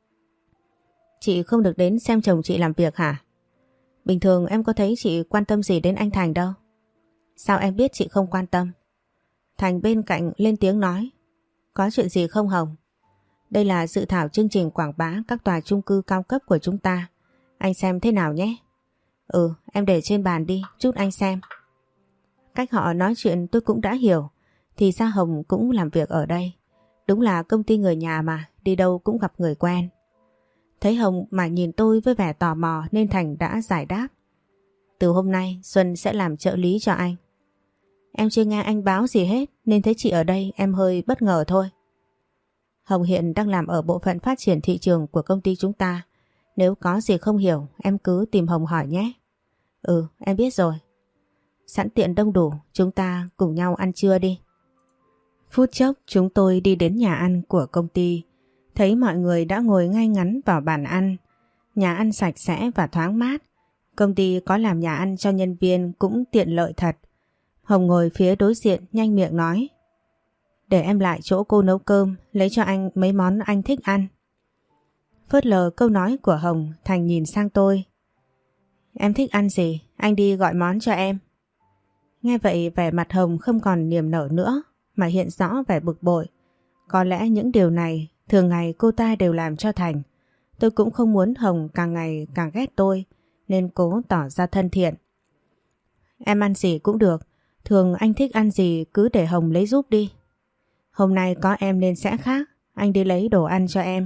Chị không được đến xem chồng chị làm việc hả? Bình thường em có thấy chị quan tâm gì đến anh Thành đâu. Sao em biết chị không quan tâm? Thành bên cạnh lên tiếng nói. Có chuyện gì không Hồng? Đây là dự thảo chương trình quảng bá các tòa chung cư cao cấp của chúng ta. Anh xem thế nào nhé. Em để trên bàn đi, chút anh xem. Cách họ nói chuyện tôi cũng đã hiểu. Thì ra Hồng cũng làm việc ở đây. Đúng là công ty người nhà mà, đi đâu cũng gặp người quen. Thấy Hồng mà nhìn tôi với vẻ tò mò nên Thành đã giải đáp. Từ hôm nay Xuân sẽ làm trợ lý cho anh. Em chưa nghe anh báo gì hết nên thấy chị ở đây em hơi bất ngờ thôi. Hồng hiện đang làm ở bộ phận phát triển thị trường của công ty chúng ta. Nếu có gì không hiểu em cứ tìm Hồng hỏi nhé. Em biết rồi. Sẵn tiện đông đủ, chúng ta cùng nhau ăn trưa đi. Phút chốc chúng tôi đi đến nhà ăn của công ty. Thấy mọi người đã ngồi ngay ngắn vào bàn ăn. Nhà ăn sạch sẽ và thoáng mát. Công ty có làm nhà ăn cho nhân viên cũng tiện lợi thật. Hồng ngồi phía đối diện nhanh miệng nói. Để em lại chỗ cô nấu cơm, lấy cho anh mấy món anh thích ăn. Phớt lờ câu nói của Hồng, Thành nhìn sang tôi. Em thích ăn gì, anh đi gọi món cho em. Nghe vậy vẻ mặt Hồng không còn niềm nở nữa, mà hiện rõ vẻ bực bội. Có lẽ những điều này thường ngày cô ta đều làm cho Thành. Tôi cũng không muốn Hồng càng ngày càng ghét tôi, nên cố tỏ ra thân thiện. Em ăn gì cũng được, thường anh thích ăn gì cứ để Hồng lấy giúp đi. Hôm nay có em nên sẽ khác, anh đi lấy đồ ăn cho em.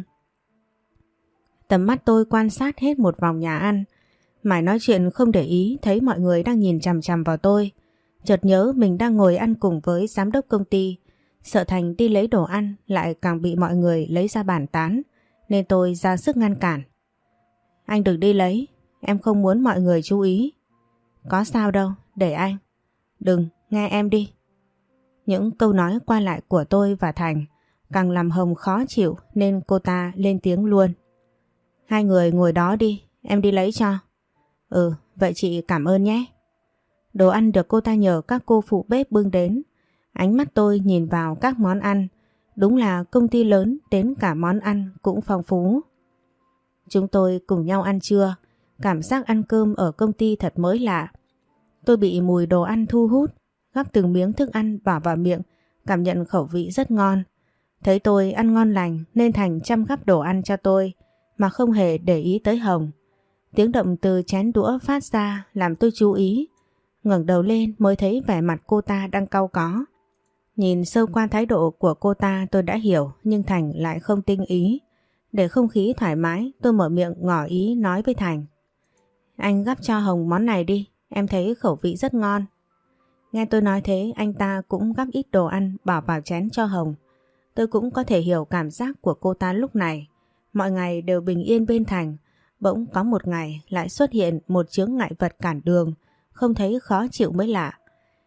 Tầm mắt tôi quan sát hết một vòng nhà ăn, mải nói chuyện không để ý thấy mọi người đang nhìn chằm chằm vào tôi. Chợt nhớ mình đang ngồi ăn cùng với giám đốc công ty, sợ Thành đi lấy đồ ăn lại càng bị mọi người lấy ra bàn tán, nên tôi ra sức ngăn cản. Anh đừng đi lấy, em không muốn mọi người chú ý. Có sao đâu, để anh. Đừng, nghe em đi. Những câu nói qua lại của tôi và Thành càng làm Hồng khó chịu nên cô ta lên tiếng luôn. Hai người ngồi đó đi, em đi lấy cho. Vậy chị cảm ơn nhé. Đồ ăn được cô ta nhờ các cô phụ bếp bưng đến. Ánh mắt tôi nhìn vào các món ăn. Đúng là công ty lớn đến cả món ăn cũng phong phú. Chúng tôi cùng nhau ăn trưa. Cảm giác ăn cơm ở công ty thật mới lạ. Tôi bị mùi đồ ăn thu hút, gắp từng miếng thức ăn bỏ vào miệng, cảm nhận khẩu vị rất ngon. Thấy tôi ăn ngon lành nên Thành chăm gắp đồ ăn cho tôi mà không hề để ý tới Hồng. Tiếng động từ chén đũa phát ra làm tôi chú ý. Ngẩng đầu lên mới thấy vẻ mặt cô ta đang cau có. Nhìn sơ qua thái độ của cô ta tôi đã hiểu, nhưng Thành lại không tinh ý. Để không khí thoải mái, tôi mở miệng ngỏ ý nói với Thành. Anh gắp cho Hồng món này đi, em thấy khẩu vị rất ngon. Nghe tôi nói thế, anh ta cũng gắp ít đồ ăn bỏ vào chén cho Hồng. Tôi cũng có thể hiểu cảm giác của cô ta lúc này. Mọi ngày đều bình yên bên Thành, bỗng có một ngày lại xuất hiện một chướng ngại vật cản đường, không thấy khó chịu mới lạ.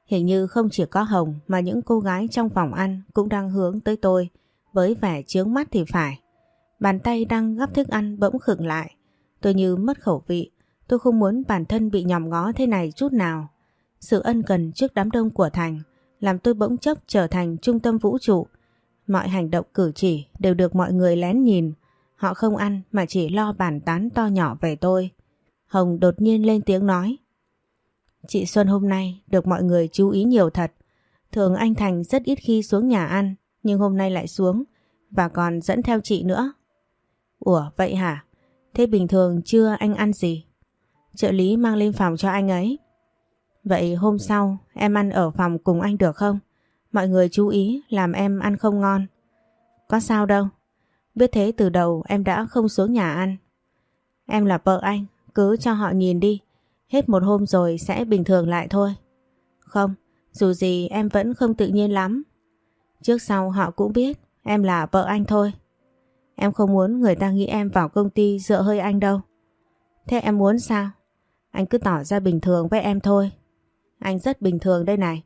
Hình như không chỉ có Hồng mà những cô gái trong phòng ăn cũng đang hướng tới tôi với vẻ chướng mắt thì phải. Bàn tay đang gắp thức ăn bỗng khựng lại. Tôi như mất khẩu vị. Tôi không muốn bản thân bị nhòm ngó thế này chút nào. Sự ân cần trước đám đông của Thành làm tôi bỗng chốc trở thành trung tâm vũ trụ. Mọi hành động cử chỉ đều được mọi người lén nhìn. Họ không ăn mà chỉ lo bàn tán to nhỏ về tôi. Hồng đột nhiên lên tiếng nói: Chị Xuân hôm nay được mọi người chú ý nhiều thật. Thường anh Thành rất ít khi xuống nhà ăn, nhưng hôm nay lại xuống và còn dẫn theo chị nữa. Ủa vậy hả? Thế bình thường trưa anh ăn gì? Trợ lý mang lên phòng cho anh ấy. Vậy hôm sau em ăn ở phòng cùng anh được không? Mọi người chú ý làm em ăn không ngon. Có sao đâu. Biết thế từ đầu em đã không xuống nhà ăn. Em là vợ anh, cứ cho họ nhìn đi. Hết một hôm rồi sẽ bình thường lại thôi. Không, dù gì em vẫn không tự nhiên lắm. Trước sau họ cũng biết em là vợ anh thôi. Em không muốn người ta nghĩ em vào công ty dựa hơi anh đâu. Thế em muốn sao? Anh cứ tỏ ra bình thường với em thôi. Anh rất bình thường đây này.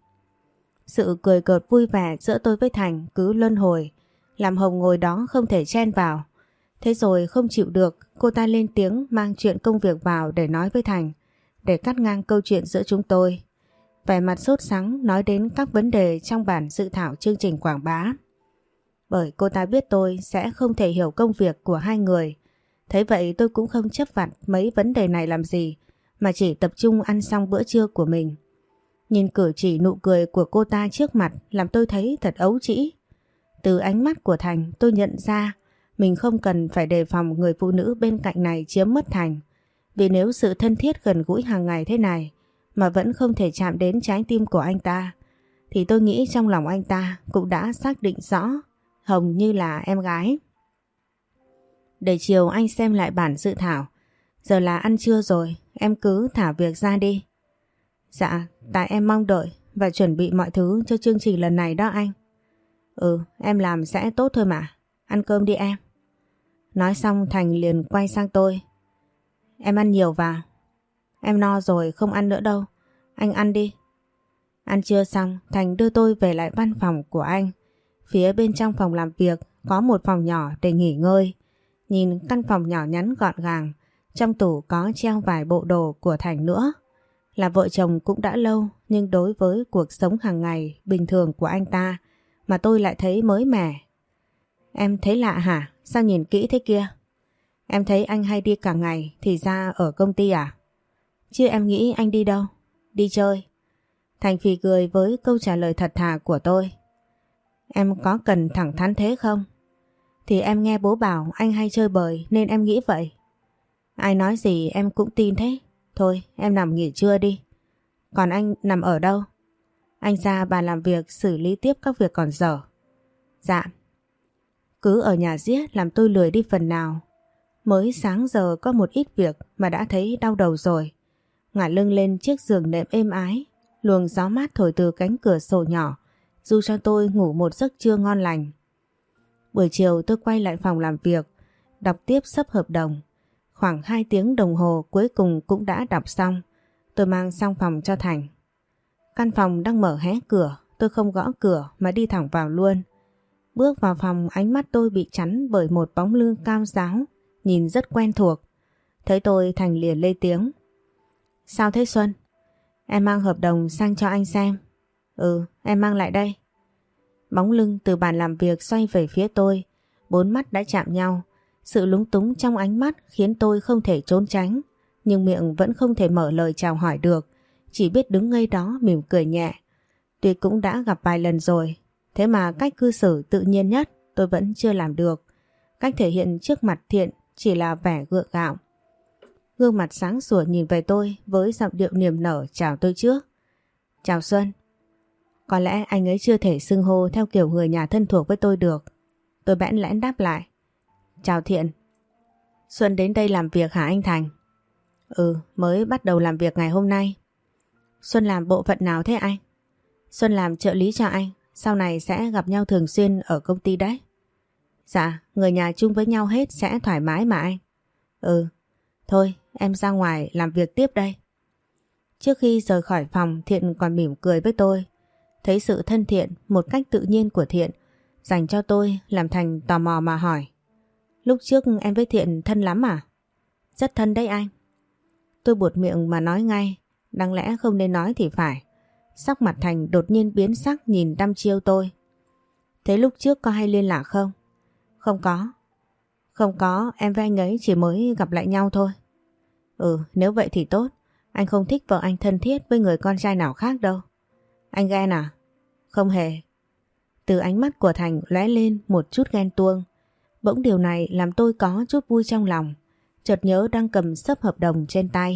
Sự cười cợt vui vẻ giữa tôi với Thành cứ luân hồi, làm Hồng ngồi đó không thể chen vào. Thế rồi không chịu được, cô ta lên tiếng mang chuyện công việc vào để nói với Thành, để cắt ngang câu chuyện giữa chúng tôi. Vẻ mặt sốt sắng nói đến các vấn đề trong bản dự thảo chương trình quảng bá. Bởi cô ta biết tôi sẽ không thể hiểu công việc của hai người. Thế vậy tôi cũng không chấp vặt mấy vấn đề này làm gì, mà chỉ tập trung ăn xong bữa trưa của mình. Nhìn cử chỉ nụ cười của cô ta trước mặt làm tôi thấy thật ấu trĩ. Từ ánh mắt của Thành tôi nhận ra mình không cần phải đề phòng người phụ nữ bên cạnh này chiếm mất Thành. Vì nếu sự thân thiết gần gũi hàng ngày thế này mà vẫn không thể chạm đến trái tim của anh ta, thì tôi nghĩ trong lòng anh ta cũng đã xác định rõ Hồng như là em gái. Để chiều anh xem lại bản dự thảo. Giờ là ăn trưa rồi, em cứ thả việc ra đi. Dạ, tại em mong đợi và chuẩn bị mọi thứ cho chương trình lần này đó anh. Em làm sẽ tốt thôi mà. Ăn cơm đi em. Nói xong Thành liền quay sang tôi. Em ăn nhiều vào. Em no rồi không ăn nữa đâu. Anh ăn đi. Ăn trưa xong Thành đưa tôi về lại văn phòng của anh. Phía bên trong phòng làm việc có một phòng nhỏ để nghỉ ngơi. Nhìn căn phòng nhỏ nhắn gọn gàng, trong tủ có treo vài bộ đồ của Thành nữa. Là vợ chồng cũng đã lâu, nhưng đối với cuộc sống hàng ngày bình thường của anh ta mà tôi lại thấy mới mẻ. Em thấy lạ hả? Sao nhìn kỹ thế kia? Em thấy anh hay đi cả ngày thì ra ở công ty à? Chứ em nghĩ anh đi đâu? Đi chơi. Thành phì cười với câu trả lời thật thà của tôi. Em có cần thẳng thắn thế không? Thì em nghe bố bảo anh hay chơi bời nên em nghĩ vậy. Ai nói gì em cũng tin thế. Thôi em nằm nghỉ trưa đi. Còn anh nằm ở đâu? Anh ra bàn làm việc xử lý tiếp các việc còn dở. Dạ. Cứ ở nhà giết làm tôi lười đi phần nào. Mới sáng giờ có một ít việc mà đã thấy đau đầu rồi. Ngả lưng lên chiếc giường nệm êm ái, luồng gió mát thổi từ cánh cửa sổ nhỏ dù cho tôi ngủ một giấc trưa ngon lành. Buổi chiều tôi quay lại phòng làm việc, đọc tiếp xấp hợp đồng. Khoảng 2 tiếng đồng hồ cuối cùng cũng đã đọc xong. Tôi mang sang phòng cho Thành. Căn phòng đang mở hé cửa, tôi không gõ cửa mà đi thẳng vào luôn. Bước vào phòng ánh mắt tôi bị chắn bởi một bóng lưng cao ráo, nhìn rất quen thuộc. Thấy tôi Thành liền lên tiếng. Sao thế Xuân? Em mang hợp đồng sang cho anh xem. Em mang lại đây. Bóng lưng từ bàn làm việc xoay về phía tôi, 4 mắt đã chạm nhau. Sự lúng túng trong ánh mắt khiến tôi không thể trốn tránh, nhưng miệng vẫn không thể mở lời chào hỏi được, chỉ biết đứng ngây đó mỉm cười nhẹ. Tuy cũng đã gặp vài lần rồi, thế mà cách cư xử tự nhiên nhất tôi vẫn chưa làm được. Cách thể hiện trước mặt Thiện chỉ là vẻ gượng gạo. Gương mặt sáng sủa nhìn về tôi với giọng điệu niềm nở chào tôi trước. Chào Xuân. Có lẽ anh ấy chưa thể xưng hô theo kiểu người nhà thân thuộc với tôi được. Tôi bẽn lẽn đáp lại. Chào Thiện. Xuân đến đây làm việc hả anh Thành? Mới bắt đầu làm việc ngày hôm nay. Xuân làm bộ phận nào thế anh? Xuân làm trợ lý cho anh, sau này sẽ gặp nhau thường xuyên ở công ty đấy. Dạ, người nhà chung với nhau hết sẽ thoải mái mà anh. Thôi, em ra ngoài làm việc tiếp đây. Trước khi rời khỏi phòng, Thiện còn mỉm cười với tôi. Thấy sự thân thiện, một cách tự nhiên của Thiện dành cho tôi làm Thành tò mò mà hỏi. Lúc trước em với Thiện thân lắm à? Rất thân đấy anh. Tôi buột miệng mà nói ngay, đáng lẽ không nên nói thì phải. Sắc mặt Thành đột nhiên biến sắc nhìn đăm chiêu tôi. Thế lúc trước có hay liên lạc không? Không có. Không có, em với anh ấy chỉ mới gặp lại nhau thôi. Nếu vậy thì tốt. Anh không thích vợ anh thân thiết với người con trai nào khác đâu. Anh ghen à? Không hề. Từ ánh mắt của Thành lóe lên một chút ghen tuông. Bỗng điều này làm tôi có chút vui trong lòng. Chợt nhớ đang cầm xấp hợp đồng trên tay.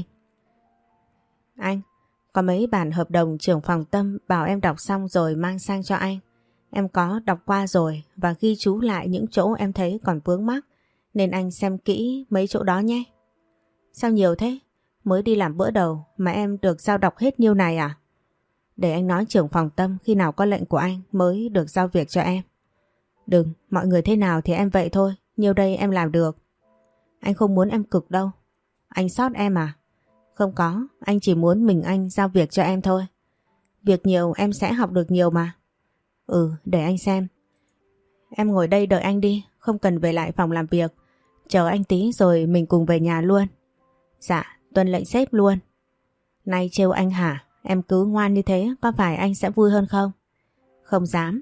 Anh, có mấy bản hợp đồng trưởng phòng Tâm bảo em đọc xong rồi mang sang cho anh. Em có đọc qua rồi và ghi chú lại những chỗ em thấy còn vướng mắc, nên anh xem kỹ mấy chỗ đó nhé. Sao nhiều thế? Mới đi làm bữa đầu mà em được giao đọc hết nhiêu này à? Để anh nói trưởng phòng Tâm khi nào có lệnh của anh mới được giao việc cho em. Đừng, mọi người thế nào thì em vậy thôi, nhiêu đây em làm được. Anh không muốn em cực đâu. Anh sót em à? Không có, anh chỉ muốn mình anh giao việc cho em thôi. Việc nhiều em sẽ học được nhiều mà. Để anh xem. Em ngồi đây đợi anh đi, không cần về lại phòng làm việc. Chờ anh tí rồi mình cùng về nhà luôn. Dạ, tuân lệnh sếp luôn. Này trêu anh hả? Em cứ ngoan như thế có phải anh sẽ vui hơn không? Không dám.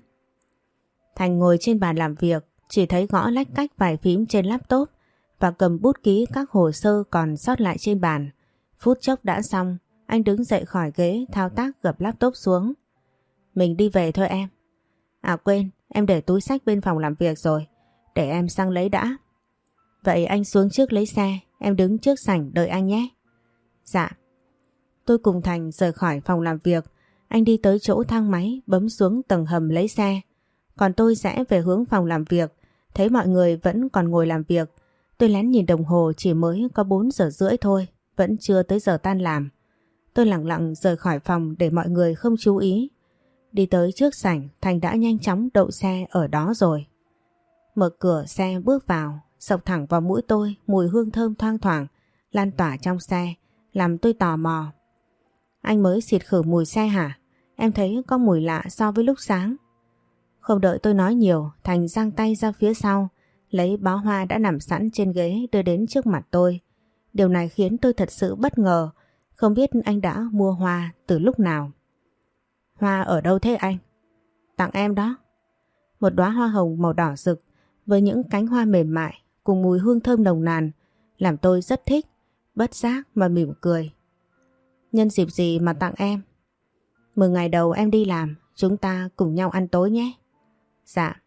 Thành ngồi trên bàn làm việc, chỉ thấy gõ lách cách vài phím trên laptop và cầm bút ký các hồ sơ còn sót lại trên bàn. Phút chốc đã xong, anh đứng dậy khỏi ghế thao tác gập laptop xuống. Mình đi về thôi em. À quên, em để túi xách bên phòng làm việc rồi, để em sang lấy đã. Vậy anh xuống trước lấy xe, em đứng trước sảnh đợi anh nhé. Dạ. Tôi cùng Thành rời khỏi phòng làm việc, anh đi tới chỗ thang máy bấm xuống tầng hầm lấy xe. Còn tôi rẽ về hướng phòng làm việc, thấy mọi người vẫn còn ngồi làm việc. Tôi lén nhìn đồng hồ chỉ mới có 4 giờ rưỡi thôi, vẫn chưa tới giờ tan làm. Tôi lặng lặng rời khỏi phòng để mọi người không chú ý. Đi tới trước sảnh, Thành đã nhanh chóng đậu xe ở đó rồi. Mở cửa xe bước vào, xộc thẳng vào mũi tôi mùi hương thơm thoang thoảng lan tỏa trong xe, làm tôi tò mò. Anh mới xịt khử mùi xe hả? Em thấy có mùi lạ so với lúc sáng. Không đợi tôi nói nhiều, Thành giang tay ra phía sau, lấy bó hoa đã nằm sẵn trên ghế đưa đến trước mặt tôi. Điều này khiến tôi thật sự bất ngờ, không biết anh đã mua hoa từ lúc nào. Hoa ở đâu thế anh? Tặng em đó. Một đóa hoa hồng màu đỏ rực với những cánh hoa mềm mại cùng mùi hương thơm nồng nàn, làm tôi rất thích, bất giác mà mỉm cười. Nhân dịp gì mà tặng em? Mừng ngày đầu em đi làm, chúng ta cùng nhau ăn tối nhé. Dạ.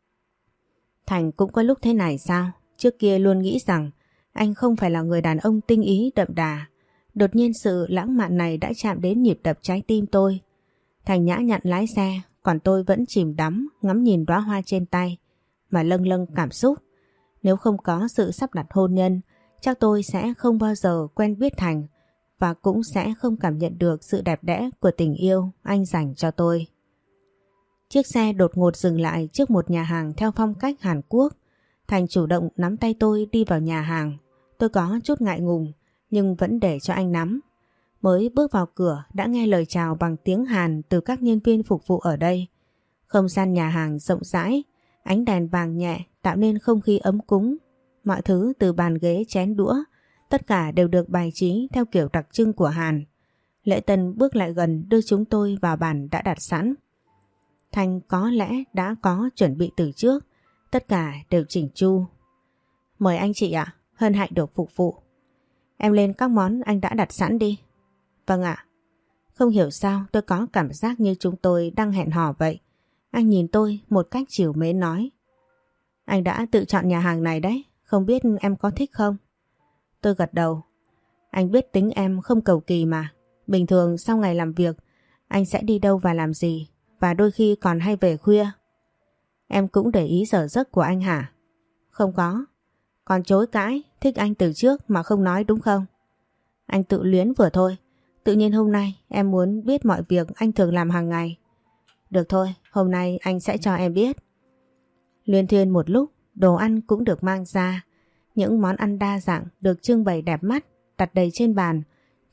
Thành cũng có lúc thế này sao? Trước kia luôn nghĩ rằng anh không phải là người đàn ông tinh ý đậm đà. Đột nhiên sự lãng mạn này đã chạm đến nhịp đập trái tim tôi. Thành nhã nhặn lái xe, còn tôi vẫn chìm đắm ngắm nhìn đóa hoa trên tay mà lâng lâng cảm xúc. Nếu không có sự sắp đặt hôn nhân, chắc tôi sẽ không bao giờ quen biết Thành và cũng sẽ không cảm nhận được sự đẹp đẽ của tình yêu anh dành cho tôi. Chiếc xe đột ngột dừng lại trước một nhà hàng theo phong cách Hàn Quốc. Thành chủ động nắm tay tôi đi vào nhà hàng. Tôi có chút ngại ngùng nhưng vẫn để cho anh nắm. Mới bước vào cửa đã nghe lời chào bằng tiếng Hàn từ các nhân viên phục vụ ở đây. Không gian nhà hàng rộng rãi, ánh đèn vàng nhẹ tạo nên không khí ấm cúng. Mọi thứ từ bàn ghế chén đũa, tất cả đều được bày trí theo kiểu đặc trưng của Hàn. Lễ tân bước lại gần đưa chúng tôi vào bàn đã đặt sẵn. Thành có lẽ đã có chuẩn bị từ trước, tất cả đều chỉnh chu. Mời anh chị ạ, hân hạnh được phục vụ. Em lên các món anh đã đặt sẵn đi. Vâng ạ. Không hiểu sao tôi có cảm giác như chúng tôi đang hẹn hò vậy. Anh nhìn tôi một cách trìu mến nói. Anh đã tự chọn nhà hàng này đấy, không biết em có thích không? Tôi gật đầu. Anh biết tính em không cầu kỳ mà. Bình thường sau ngày làm việc, anh sẽ đi đâu và làm gì, và đôi khi còn hay về khuya. Em cũng để ý giờ giấc của anh hả? Không có. Còn chối cãi, thích anh từ trước mà không nói đúng không? Anh tự luyến vừa thôi. Tự nhiên hôm nay em muốn biết mọi việc anh thường làm hàng ngày. Được thôi, hôm nay anh sẽ cho em biết. Luyên thuyên một lúc, đồ ăn cũng được mang ra. Những món ăn đa dạng được trưng bày đẹp mắt, đặt đầy trên bàn,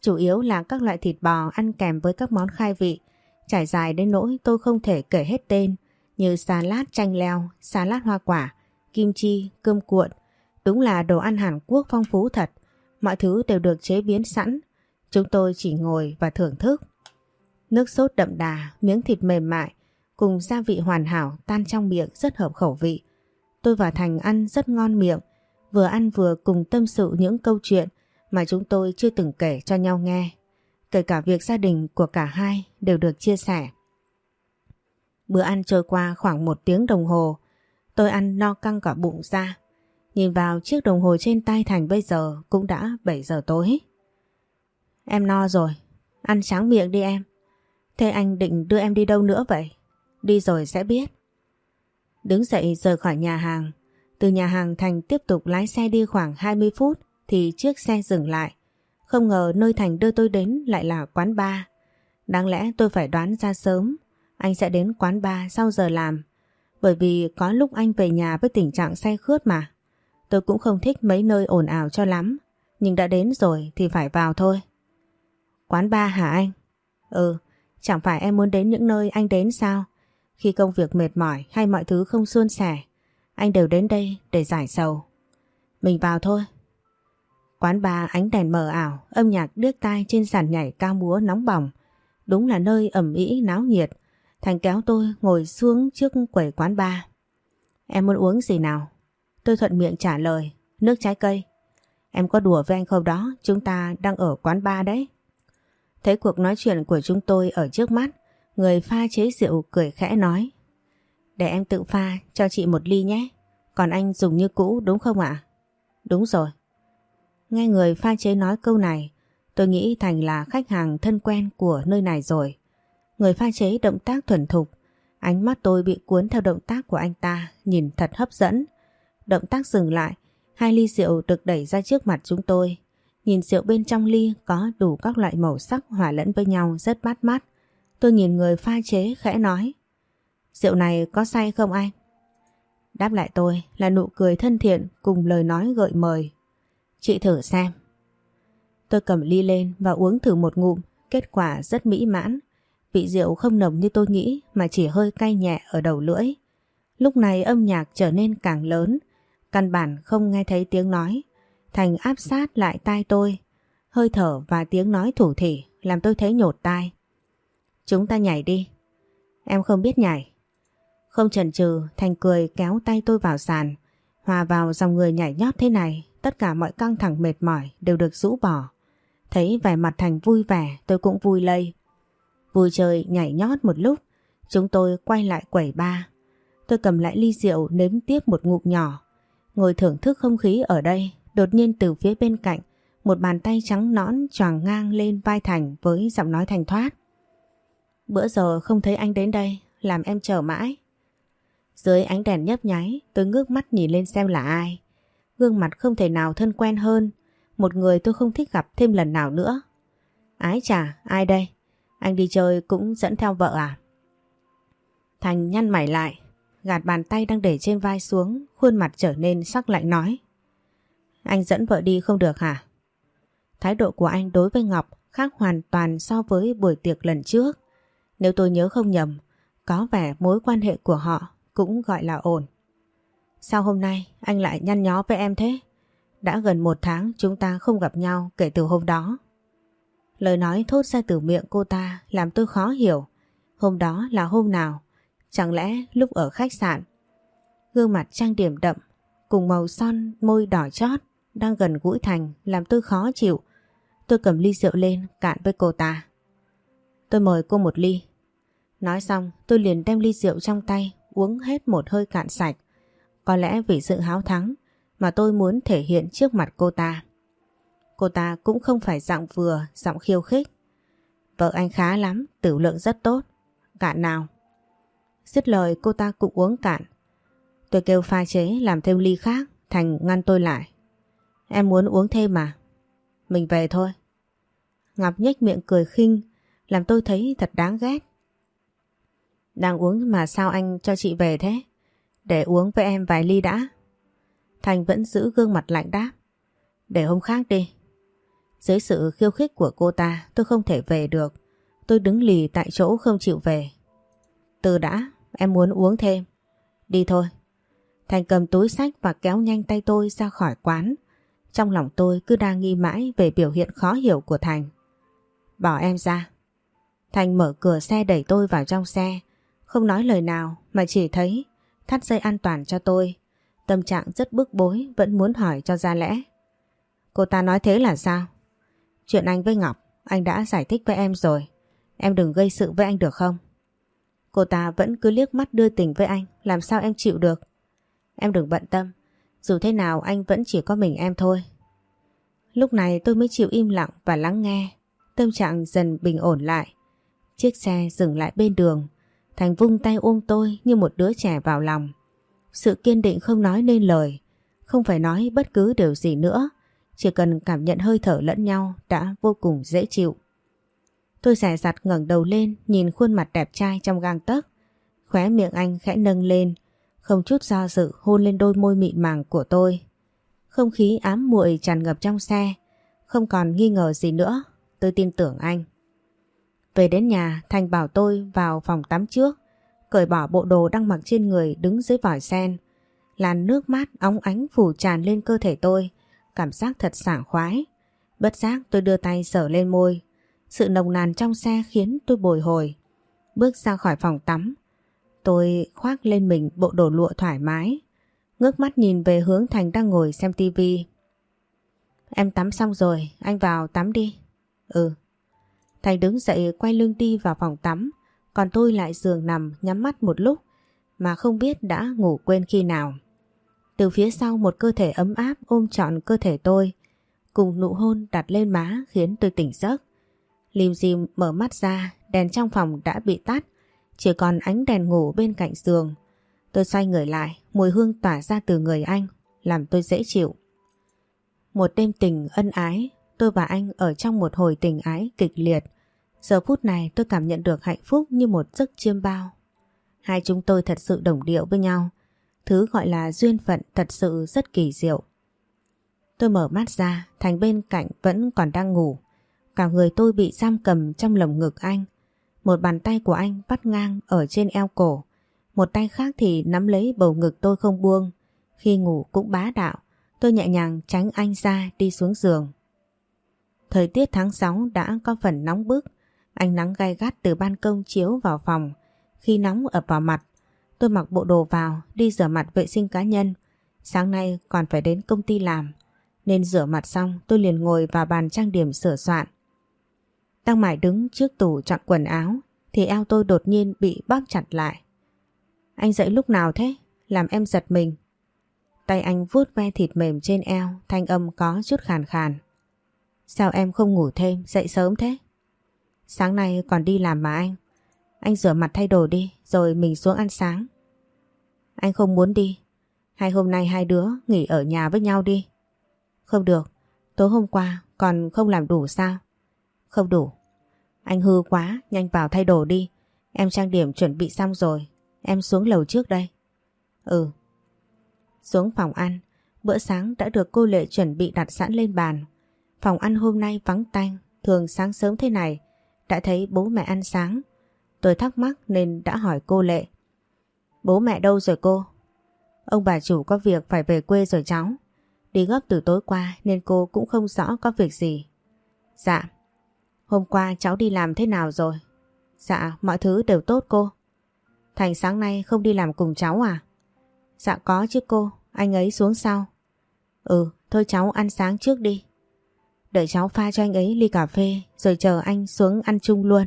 Chủ yếu là các loại thịt bò ăn kèm với các món khai vị, trải dài đến nỗi tôi không thể kể hết tên, như salad chanh leo, salad hoa quả, kim chi, cơm cuộn. Đúng là đồ ăn Hàn Quốc phong phú thật, mọi thứ đều được chế biến sẵn. Chúng tôi chỉ ngồi và thưởng thức. Nước sốt đậm đà, miếng thịt mềm mại, cùng gia vị hoàn hảo tan trong miệng rất hợp khẩu vị. Tôi và Thành ăn rất ngon miệng, vừa ăn vừa cùng tâm sự những câu chuyện mà chúng tôi chưa từng kể cho nhau nghe. Kể cả việc gia đình của cả hai đều được chia sẻ. Bữa ăn trôi qua khoảng 1 tiếng đồng hồ, tôi ăn no căng cả bụng ra. Nhìn vào chiếc đồng hồ trên tay Thành bây giờ cũng đã 7 giờ tối. Em no rồi, ăn tráng miệng đi em. Thế anh định đưa em đi đâu nữa vậy? Đi rồi sẽ biết. Đứng dậy rời khỏi nhà hàng. Từ nhà hàng Thành tiếp tục lái xe đi khoảng 20 phút thì chiếc xe dừng lại. Không ngờ nơi Thành đưa tôi đến lại là quán bar. Đáng lẽ tôi phải đoán ra sớm anh sẽ đến quán bar sau giờ làm. Bởi vì có lúc anh về nhà với tình trạng say khướt mà. Tôi cũng không thích mấy nơi ồn ào cho lắm. Nhưng đã đến rồi thì phải vào thôi. Quán bar hả anh? Ừ, chẳng phải em muốn đến những nơi anh đến sao? Khi công việc mệt mỏi hay mọi thứ không suôn sẻ, anh đều đến đây để giải sầu. Mình vào thôi. Quán bar ánh đèn mờ ảo, âm nhạc điếc tai trên sàn nhảy cao múa nóng bỏng. Đúng là nơi ầm ĩ náo nhiệt. Thành kéo tôi ngồi xuống trước quầy quán bar. Em muốn uống gì nào? Tôi thuận miệng trả lời, nước trái cây. Em có đùa với anh không đó, chúng ta đang ở quán bar đấy. Thấy cuộc nói chuyện của chúng tôi ở trước mắt, người pha chế rượu cười khẽ nói. Để em tự pha cho chị 1 ly nhé. Còn anh dùng như cũ đúng không ạ? Đúng rồi. Nghe người pha chế nói câu này, tôi nghĩ Thành là khách hàng thân quen của nơi này rồi. Người pha chế động tác thuần thục, ánh mắt tôi bị cuốn theo động tác của anh ta, nhìn thật hấp dẫn. Động tác dừng lại, 2 ly rượu được đẩy ra trước mặt chúng tôi. Nhìn rượu bên trong ly có đủ các loại màu sắc hòa lẫn với nhau rất bắt mắt. Tôi nhìn người pha chế khẽ nói. Rượu này có say không anh? Đáp lại tôi là nụ cười thân thiện cùng lời nói gợi mời. Chị thử xem. Tôi cầm ly lên và uống thử một ngụm, kết quả rất mỹ mãn. Vị rượu không nồng như tôi nghĩ mà chỉ hơi cay nhẹ ở đầu lưỡi. Lúc này âm nhạc trở nên càng lớn, căn bản không nghe thấy tiếng nói. Thành áp sát lại tai tôi, hơi thở và tiếng nói thủ thỉ làm tôi thấy nhột tai. Chúng ta nhảy đi. Em không biết nhảy. Không chần chừ, Thành cười kéo tay tôi vào sàn. Hòa vào dòng người nhảy nhót thế này, tất cả mọi căng thẳng mệt mỏi đều được rũ bỏ. Thấy vẻ mặt Thành vui vẻ, tôi cũng vui lây. Vui chơi nhảy nhót một lúc, chúng tôi quay lại quầy bar. Tôi cầm lại ly rượu nếm tiếp một ngụm nhỏ. Ngồi thưởng thức không khí ở đây, đột nhiên từ phía bên cạnh, một bàn tay trắng nõn choàng ngang lên vai Thành với giọng nói thanh thoát. Bữa giờ không thấy anh đến đây, làm em chờ mãi. Dưới ánh đèn nhấp nháy, tôi ngước mắt nhìn lên xem là ai. Gương mặt không thể nào thân quen hơn, một người tôi không thích gặp thêm lần nào nữa. Ái chà, ai đây? Anh đi chơi cũng dẫn theo vợ à? Thành nhăn mày lại, gạt bàn tay đang để trên vai xuống, khuôn mặt trở nên sắc lạnh nói. Anh dẫn vợ đi không được hả? Thái độ của anh đối với Ngọc khác hoàn toàn so với buổi tiệc lần trước. Nếu tôi nhớ không nhầm, có vẻ mối quan hệ của họ cũng gọi là ổn. Sao hôm nay anh lại nhăn nhó với em thế? Đã gần 1 tháng chúng ta không gặp nhau kể từ hôm đó. Lời nói thốt ra từ miệng cô ta làm tôi khó hiểu. Hôm đó là hôm nào? Chẳng lẽ lúc ở khách sạn? Gương mặt trang điểm đậm cùng màu son môi đỏ chót đang gần gũi Thành làm tôi khó chịu. Tôi cầm ly rượu lên cạn với cô ta. Tôi mời cô 1 ly. Nói xong tôi liền đem ly rượu trong tay uống hết một hơi cạn sạch. Có lẽ vì sự háo thắng mà tôi muốn thể hiện trước mặt cô ta. Cô ta cũng không phải giọng vừa, giọng khiêu khích. Vợ anh khá lắm, tửu lượng rất tốt. Cạn nào. Dứt lời cô ta cũng uống cạn. Tôi kêu pha chế làm thêm ly khác, Thành ngăn tôi lại. Em muốn uống thêm mà. Mình về thôi. Ngọc nhếch miệng cười khinh, làm tôi thấy thật đáng ghét. Đang uống mà sao anh cho chị về thế? Để uống với em vài ly đã. Thành vẫn giữ gương mặt lạnh đáp. Để hôm khác đi. Dưới sự khiêu khích của cô ta tôi không thể về được. Tôi đứng lì tại chỗ không chịu về. Từ đã, em muốn uống thêm. Đi thôi. Thành cầm túi xách và kéo nhanh tay tôi ra khỏi quán. Trong lòng tôi cứ đang nghi mãi về biểu hiện khó hiểu của Thành. Bỏ em ra. Thành mở cửa xe đẩy tôi vào trong xe. Không nói lời nào mà chỉ thấy thắt dây an toàn cho tôi. Tâm trạng rất bức bối, vẫn muốn hỏi cho ra lẽ. Cô ta nói thế là sao? Chuyện anh với Ngọc, anh đã giải thích với em rồi. Em đừng gây sự với anh được không? Cô ta vẫn cứ liếc mắt đưa tình với anh, làm sao em chịu được? Em đừng bận tâm, dù thế nào anh vẫn chỉ có mình em thôi. Lúc này tôi mới chịu im lặng và lắng nghe. Tâm trạng dần bình ổn lại. Chiếc xe dừng lại bên đường. Thành vung tay ôm tôi như một đứa trẻ vào lòng. Sự kiên định không nói nên lời. Không phải nói bất cứ điều gì nữa. Chỉ cần cảm nhận hơi thở lẫn nhau đã vô cùng dễ chịu. Tôi dè dặt ngẩng đầu lên nhìn khuôn mặt đẹp trai trong gang tấc. Khóe miệng anh khẽ nâng lên, không chút do dự hôn lên đôi môi mịn màng của tôi. Không khí ám muội tràn ngập trong xe. Không còn nghi ngờ gì nữa. Tôi tin tưởng anh. Về đến nhà, Thành bảo tôi vào phòng tắm trước, cởi bỏ bộ đồ đang mặc trên người đứng dưới vòi sen. Làn nước mát óng ánh phủ tràn lên cơ thể tôi, cảm giác thật sảng khoái. Bất giác tôi đưa tay sờ lên môi. Sự nồng nàn trong xe khiến tôi bồi hồi. Bước ra khỏi phòng tắm, tôi khoác lên mình bộ đồ lụa thoải mái, ngước mắt nhìn về hướng Thành đang ngồi xem tivi. Em tắm xong rồi, anh vào tắm đi. Ừ. Thành đứng dậy quay lưng đi vào phòng tắm, còn tôi lại giường nằm nhắm mắt một lúc mà không biết đã ngủ quên khi nào. Từ phía sau một cơ thể ấm áp ôm trọn cơ thể tôi, cùng nụ hôn đặt lên má khiến tôi tỉnh giấc. Lim dim mở mắt ra, đèn trong phòng đã bị tắt, chỉ còn ánh đèn ngủ bên cạnh giường. Tôi xoay người lại, mùi hương tỏa ra từ người anh, làm tôi dễ chịu. Một đêm tình ân ái, tôi và anh ở trong một hồi tình ái kịch liệt. Giờ phút này tôi cảm nhận được hạnh phúc như một giấc chiêm bao. Hai chúng tôi thật sự đồng điệu với nhau. Thứ gọi là duyên phận thật sự rất kỳ diệu. Tôi mở mắt ra, Thành bên cạnh vẫn còn đang ngủ. Cả người tôi bị giam cầm trong lồng ngực anh. Một bàn tay của anh vắt ngang ở trên eo cổ. Một tay khác thì nắm lấy bầu ngực tôi không buông. Khi ngủ cũng bá đạo. Tôi nhẹ nhàng tránh anh ra đi xuống giường. Thời tiết tháng 6 đã có phần nóng bức. Ánh nắng gay gắt từ ban công chiếu vào phòng. Khi nóng ập vào mặt, tôi mặc bộ đồ vào đi rửa mặt vệ sinh cá nhân. Sáng nay còn phải đến công ty làm, nên rửa mặt xong tôi liền ngồi vào bàn trang điểm sửa soạn. Đang mải đứng trước tủ chọn quần áo thì eo tôi đột nhiên bị bóp chặt lại. Anh dậy lúc nào thế? Làm em giật mình. Tay anh vuốt ve thịt mềm trên eo, thanh âm có chút khàn khàn. Sao em không ngủ thêm, dậy sớm thế? Sáng nay còn đi làm mà anh. Anh rửa mặt thay đồ đi, rồi mình xuống ăn sáng. Anh không muốn đi. Hay hôm nay hai đứa nghỉ ở nhà với nhau đi. Không được, tối hôm qua còn không làm đủ sao? Không đủ. Anh hư quá, nhanh vào thay đồ đi. Em trang điểm chuẩn bị xong rồi. Em xuống lầu trước đây. Ừ. Xuống phòng ăn, bữa sáng đã được cô Lệ chuẩn bị đặt sẵn lên bàn. Phòng ăn hôm nay vắng tanh, thường sáng sớm thế này đã thấy bố mẹ ăn sáng. Tôi thắc mắc nên đã hỏi cô Lệ. Bố mẹ đâu rồi cô? Ông bà chủ có việc phải về quê rồi cháu. Đi gấp từ tối qua nên cô cũng không rõ có việc gì. Dạ. Hôm qua cháu đi làm thế nào rồi? Dạ, mọi thứ đều tốt cô. Thành sáng nay không đi làm cùng cháu à? Dạ có chứ cô, anh ấy xuống sau. Ừ, thôi cháu ăn sáng trước đi. Đợi cháu pha cho anh ấy ly cà phê rồi chờ anh xuống ăn chung luôn.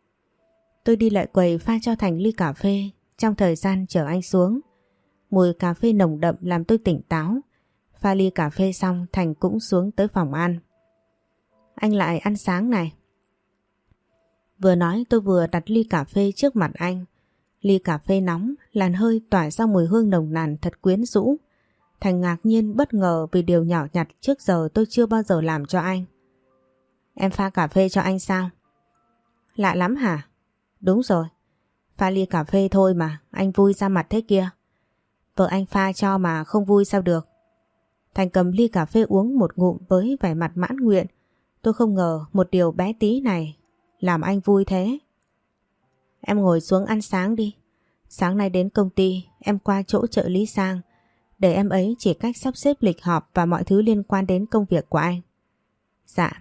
Tôi đi lại quầy pha cho Thành ly cà phê. Trong thời gian chờ anh xuống, mùi cà phê nồng đậm làm tôi tỉnh táo. Pha ly cà phê xong Thành cũng xuống tới phòng ăn. Anh lại ăn sáng này. Vừa nói tôi vừa đặt ly cà phê trước mặt anh. Ly cà phê nóng, làn hơi tỏa ra mùi hương nồng nàn thật quyến rũ. Thành ngạc nhiên bất ngờ vì điều nhỏ nhặt trước giờ tôi chưa bao giờ làm cho anh. Em pha cà phê cho anh sao? Lạ lắm hả? Đúng rồi. Pha ly cà phê thôi mà, anh vui ra mặt thế kia. Vợ anh pha cho mà không vui sao được. Thành cầm ly cà phê uống một ngụm với vẻ mặt mãn nguyện. Tôi không ngờ một điều bé tí này làm anh vui thế. Em ngồi xuống ăn sáng đi. Sáng nay đến công ty em qua chỗ trợ lý Sang để em ấy chỉ cách sắp xếp lịch họp và mọi thứ liên quan đến công việc của anh. Dạ.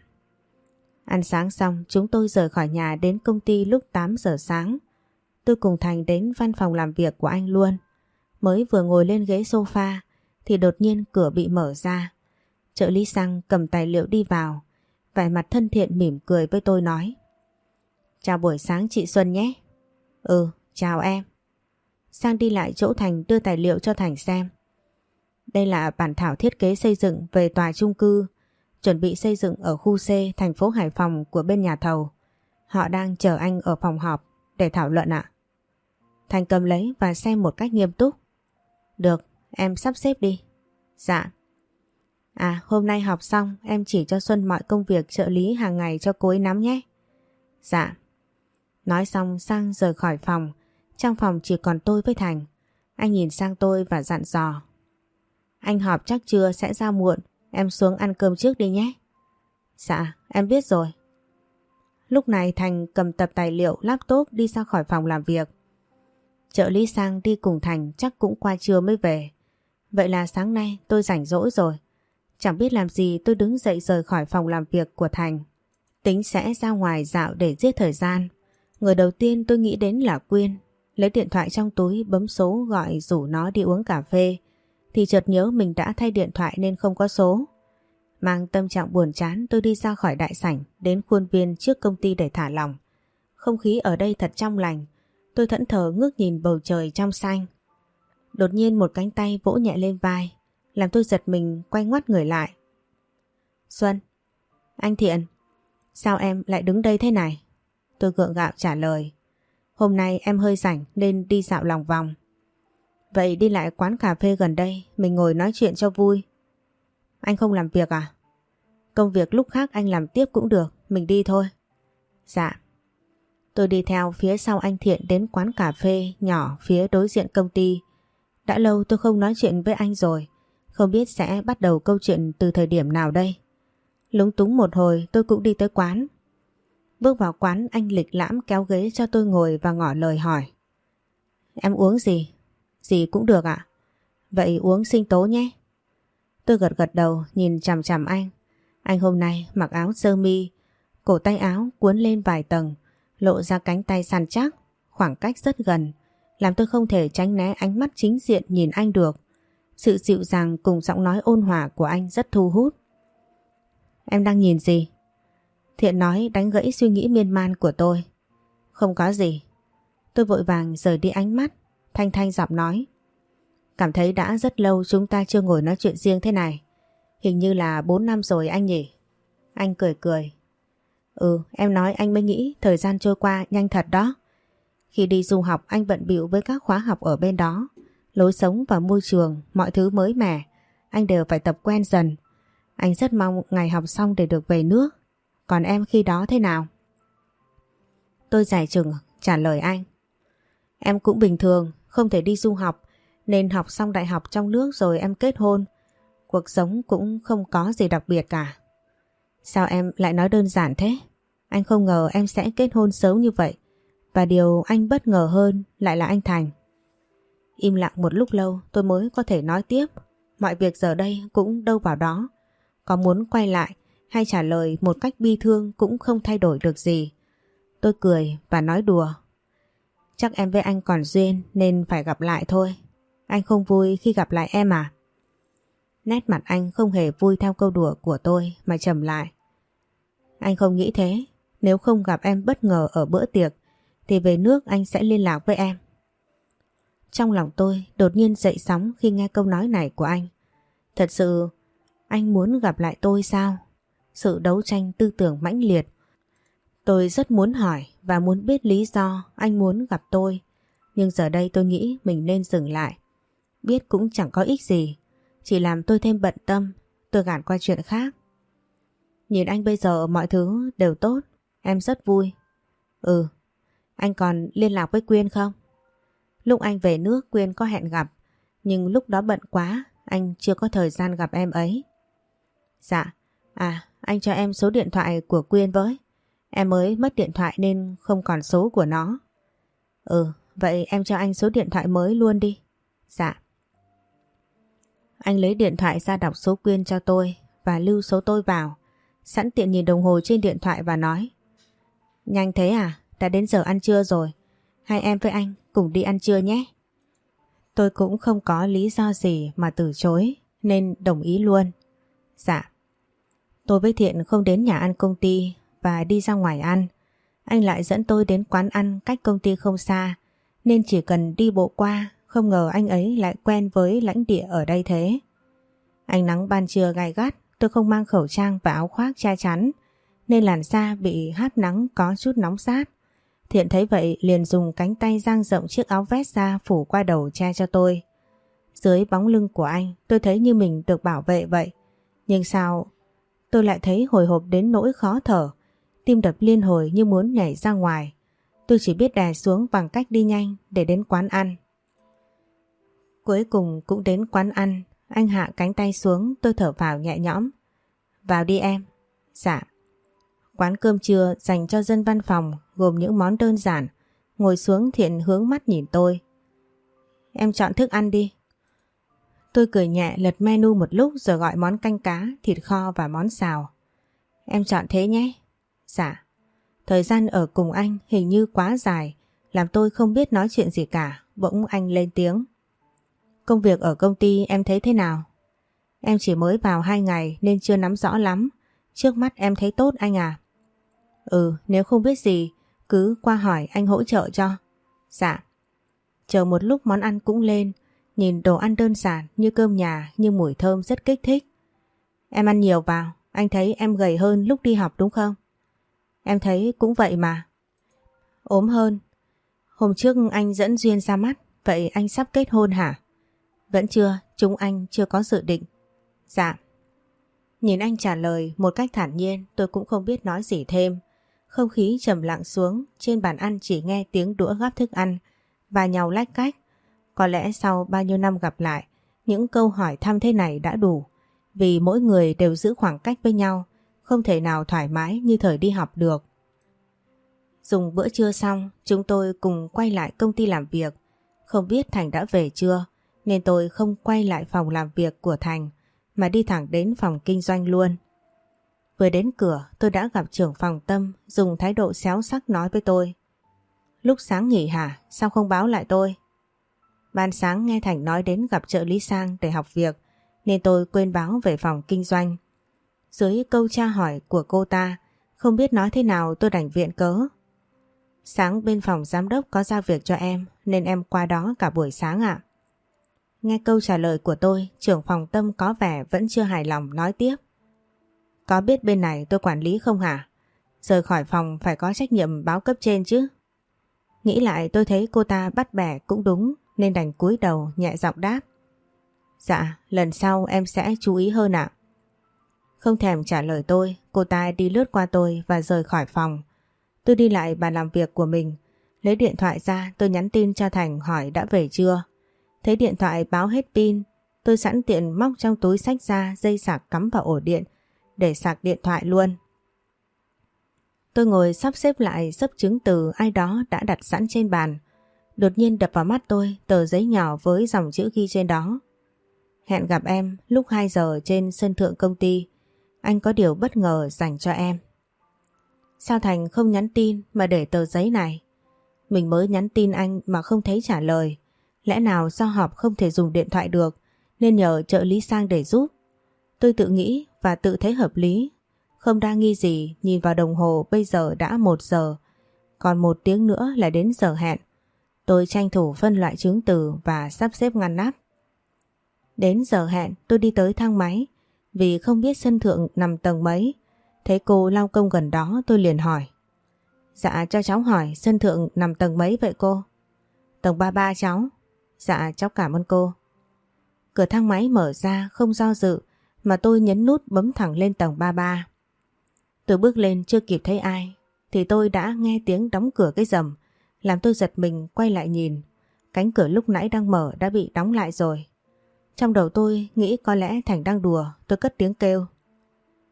Ăn sáng xong chúng tôi rời khỏi nhà đến công ty lúc 8 giờ sáng. Tôi cùng Thành đến văn phòng làm việc của anh luôn. Mới vừa ngồi lên ghế sofa thì đột nhiên cửa bị mở ra. Trợ lý Sang cầm tài liệu đi vào, vẻ mặt thân thiện mỉm cười với tôi nói: Chào buổi sáng chị Xuân nhé. Ừ, chào em. Sang đi lại chỗ Thành đưa tài liệu cho Thành xem. Đây là bản thảo thiết kế xây dựng về tòa chung cư chuẩn bị xây dựng ở khu C thành phố Hải Phòng của bên nhà thầu. Họ đang chờ anh ở phòng họp để thảo luận ạ. Thành cầm lấy và xem một cách nghiêm túc. Được, em sắp xếp đi. Dạ. À, hôm nay họp xong em chỉ cho Xuân mọi công việc trợ lý hàng ngày cho cô ấy nắm nhé. Dạ. Nói xong Sang rời khỏi phòng. Trong phòng chỉ còn tôi với Thành. Anh nhìn sang tôi và dặn dò: Anh họp chắc trưa sẽ ra muộn, em xuống ăn cơm trước đi nhé. Dạ, em biết rồi. Lúc này Thành cầm tập tài liệu laptop đi ra khỏi phòng làm việc. Trợ lý Sang đi cùng Thành chắc cũng qua trưa mới về. Vậy là sáng nay tôi rảnh rỗi rồi. Chẳng biết làm gì tôi đứng dậy rời khỏi phòng làm việc của Thành. Tính sẽ ra ngoài dạo để giết thời gian. Người đầu tiên tôi nghĩ đến là Quyên. Lấy điện thoại trong túi bấm số gọi rủ nó đi uống cà phê. Thì chợt nhớ mình đã thay điện thoại nên không có số. Mang tâm trạng buồn chán tôi đi ra khỏi đại sảnh đến khuôn viên trước công ty để thả lỏng. Không khí ở đây thật trong lành. Tôi thẫn thờ ngước nhìn bầu trời trong xanh. Đột nhiên một cánh tay vỗ nhẹ lên vai, làm tôi giật mình quay ngoắt người lại. Xuân. Anh Thiện. Sao em lại đứng đây thế này? Tôi gượng gạo trả lời. Hôm nay em hơi rảnh nên đi dạo lòng vòng. Vậy đi lại quán cà phê gần đây mình ngồi nói chuyện cho vui. Anh không làm việc à? Công việc lúc khác anh làm tiếp cũng được, mình đi thôi. Dạ. Tôi đi theo phía sau anh Thiện đến quán cà phê nhỏ phía đối diện công ty. Đã lâu tôi không nói chuyện với anh rồi, không biết sẽ bắt đầu câu chuyện từ thời điểm nào đây. Lúng túng một hồi tôi cũng đi tới quán. Bước vào quán anh lịch lãm kéo ghế cho tôi ngồi và ngỏ lời hỏi. Em uống gì? Gì cũng được ạ. Vậy uống sinh tố nhé. Tôi gật gật đầu nhìn chằm chằm anh. Anh hôm nay mặc áo sơ mi, cổ tay áo cuốn lên vài tầng, lộ ra cánh tay săn chắc, khoảng cách rất gần, làm tôi không thể tránh né ánh mắt chính diện nhìn anh được. Sự dịu dàng cùng giọng nói ôn hòa của anh rất thu hút. Em đang nhìn gì? Thiện nói đánh gãy suy nghĩ miên man của tôi. Không có gì. Tôi vội vàng rời đi ánh mắt, thanh thanh giọng nói. Cảm thấy đã rất lâu chúng ta chưa ngồi nói chuyện riêng thế này. Hình như là 4 năm rồi anh nhỉ? Anh cười cười. Ừ, em nói anh mới nghĩ thời gian trôi qua nhanh thật đó. Khi đi du học anh bận bịu với các khóa học ở bên đó. Lối sống và môi trường, mọi thứ mới mẻ, anh đều phải tập quen dần. Anh rất mong ngày học xong để được về nước. Còn em khi đó thế nào? Tôi dè chừng trả lời anh. Em cũng bình thường, không thể đi du học nên học xong đại học trong nước rồi em kết hôn. Cuộc sống cũng không có gì đặc biệt cả. Sao em lại nói đơn giản thế? Anh không ngờ em sẽ kết hôn sớm như vậy. Và điều anh bất ngờ hơn lại là anh Thành. Im lặng một lúc lâu tôi mới có thể nói tiếp. Mọi việc giờ đây cũng đâu vào đó. Có muốn quay lại hay trả lời một cách bi thương cũng không thay đổi được gì. Tôi cười và nói đùa. Chắc em với anh còn duyên nên phải gặp lại thôi. Anh không vui khi gặp lại em à? Nét mặt anh không hề vui theo câu đùa của tôi mà trầm lại. Anh không nghĩ thế. Nếu không gặp em bất ngờ ở bữa tiệc thì về nước anh sẽ liên lạc với em. Trong lòng tôi đột nhiên dậy sóng khi nghe câu nói này của anh. Thật sự anh muốn gặp lại tôi sao? Sự đấu tranh tư tưởng mãnh liệt. Tôi rất muốn hỏi và muốn biết lý do anh muốn gặp tôi. Nhưng giờ đây tôi nghĩ mình nên dừng lại. Biết cũng chẳng có ích gì. Chỉ làm tôi thêm bận tâm. Tôi gạt qua chuyện khác. Nhìn anh bây giờ mọi thứ đều tốt. Em rất vui. Ừ. Anh còn liên lạc với Quyên không? Lúc anh về nước Quyên có hẹn gặp. Nhưng lúc đó bận quá. Anh chưa có thời gian gặp em ấy. Dạ. À, anh cho em số điện thoại của Quyên với. Em mới mất điện thoại nên không còn số của nó. Ừ, vậy em cho anh số điện thoại mới luôn đi. Dạ. Anh lấy điện thoại ra đọc số Quyên cho tôi và lưu số tôi vào. Sẵn tiện nhìn đồng hồ trên điện thoại và nói: Nhanh thế à, đã đến giờ ăn trưa rồi. Hai em với anh cùng đi ăn trưa nhé. Tôi cũng không có lý do gì mà từ chối nên đồng ý luôn. Dạ. Tôi với Thiện không đến nhà ăn công ty và đi ra ngoài ăn. Anh lại dẫn tôi đến quán ăn cách công ty không xa nên chỉ cần đi bộ qua. Không ngờ anh ấy lại quen với lãnh địa ở đây thế. Ánh nắng ban trưa gay gắt, tôi không mang khẩu trang và áo khoác che chắn nên làn da bị hắt nắng có chút nóng rát. Thiện thấy vậy liền dùng cánh tay dang rộng chiếc áo vest ra phủ qua đầu che cho tôi. Dưới bóng lưng của anh tôi thấy như mình được bảo vệ vậy. Nhưng sao tôi lại thấy hồi hộp đến nỗi khó thở, tim đập liên hồi như muốn nhảy ra ngoài. Tôi chỉ biết đè xuống bằng cách đi nhanh để đến quán ăn. Cuối cùng cũng đến quán ăn, anh hạ cánh tay xuống, tôi thở phào nhẹ nhõm. Vào đi em. Dạ. Quán cơm trưa dành cho dân văn phòng gồm những món đơn giản. Ngồi xuống Thiện hướng mắt nhìn tôi. Em chọn thức ăn đi. Tôi cười nhẹ lật menu một lúc rồi gọi món canh cá, thịt kho và món xào. Em chọn thế nhé. Dạ. Thời gian ở cùng anh hình như quá dài, làm tôi không biết nói chuyện gì cả. Bỗng anh lên tiếng. Công việc ở công ty em thấy thế nào? Em chỉ mới vào 2 ngày nên chưa nắm rõ lắm. Trước mắt em thấy tốt anh à? Ừ, nếu không biết gì cứ qua hỏi anh hỗ trợ cho. Dạ. Chờ một lúc món ăn cũng lên. Nhìn đồ ăn đơn giản như cơm nhà nhưng mùi thơm rất kích thích. Em ăn nhiều vào, anh thấy em gầy hơn lúc đi học đúng không? Em thấy cũng vậy mà. Ốm hơn. Hôm trước anh dẫn Duyên ra mắt, vậy anh sắp kết hôn hả? Vẫn chưa, chúng anh chưa có dự định. Dạ. Nhìn anh trả lời một cách thản nhiên, tôi cũng không biết nói gì thêm. Không khí trầm lặng xuống, trên bàn ăn chỉ nghe tiếng đũa gắp thức ăn và nhàu lách cách. Có lẽ sau bao nhiêu năm gặp lại, những câu hỏi thăm thế này đã đủ, vì mỗi người đều giữ khoảng cách với nhau, không thể nào thoải mái như thời đi học được. Dùng bữa trưa xong, chúng tôi cùng quay lại công ty làm việc. Không biết Thành đã về chưa, nên tôi không quay lại phòng làm việc của Thành, mà đi thẳng đến phòng kinh doanh luôn. Vừa đến cửa, tôi đã gặp trưởng phòng Tâm dùng thái độ xéo sắc nói với tôi. Lúc sáng nghỉ hả? Sao không báo lại tôi? Ban sáng nghe Thành nói đến gặp trợ lý Sang để học việc, nên tôi quên báo về phòng kinh doanh. Dưới câu tra hỏi của cô ta, không biết nói thế nào tôi đành viện cớ. Sáng bên phòng giám đốc có giao việc cho em, nên em qua đó cả buổi sáng ạ. Nghe câu trả lời của tôi, trưởng phòng Tâm có vẻ vẫn chưa hài lòng nói tiếp. Có biết bên này tôi quản lý không hả? Rời khỏi phòng phải có trách nhiệm báo cấp trên chứ. Nghĩ lại tôi thấy cô ta bắt bẻ cũng đúng nên đành cúi đầu nhẹ giọng đáp. Dạ, lần sau em sẽ chú ý hơn ạ. Không thèm trả lời tôi, cô ta đi lướt qua tôi và rời khỏi phòng. Tôi đi lại bàn làm việc của mình, lấy điện thoại ra tôi nhắn tin cho Thành hỏi đã về chưa. Thấy điện thoại báo hết pin, tôi sẵn tiện móc trong túi xách ra dây sạc cắm vào ổ điện để sạc điện thoại luôn. Tôi ngồi sắp xếp lại sấp chứng từ ai đó đã đặt sẵn trên bàn. Đột nhiên đập vào mắt tôi tờ giấy nhỏ với dòng chữ ghi trên đó. Hẹn gặp em lúc 2 giờ trên sân thượng công ty. Anh có điều bất ngờ dành cho em. Sao Thành không nhắn tin mà để tờ giấy này? Mình mới nhắn tin anh mà không thấy trả lời. Lẽ nào do họp không thể dùng điện thoại được nên nhờ trợ lý Sang để giúp. Tôi tự nghĩ và tự thấy hợp lý. Không đa nghi gì, nhìn vào đồng hồ bây giờ đã 1 giờ. Còn 1 tiếng nữa là đến giờ hẹn. Tôi tranh thủ phân loại chứng từ và sắp xếp ngăn nắp. Đến giờ hẹn tôi đi tới thang máy vì không biết sân thượng nằm tầng mấy. Thấy cô lau công gần đó tôi liền hỏi. Dạ cho cháu hỏi sân thượng nằm tầng mấy vậy cô? Tầng 33 cháu. Dạ cháu cảm ơn cô. Cửa thang máy mở ra không do dự mà tôi nhấn nút bấm thẳng lên tầng 33. Tôi bước lên chưa kịp thấy ai thì tôi đã nghe tiếng đóng cửa cái rầm, làm tôi giật mình quay lại nhìn. Cánh cửa lúc nãy đang mở đã bị đóng lại rồi. Trong đầu tôi nghĩ có lẽ Thành đang đùa, tôi cất tiếng kêu.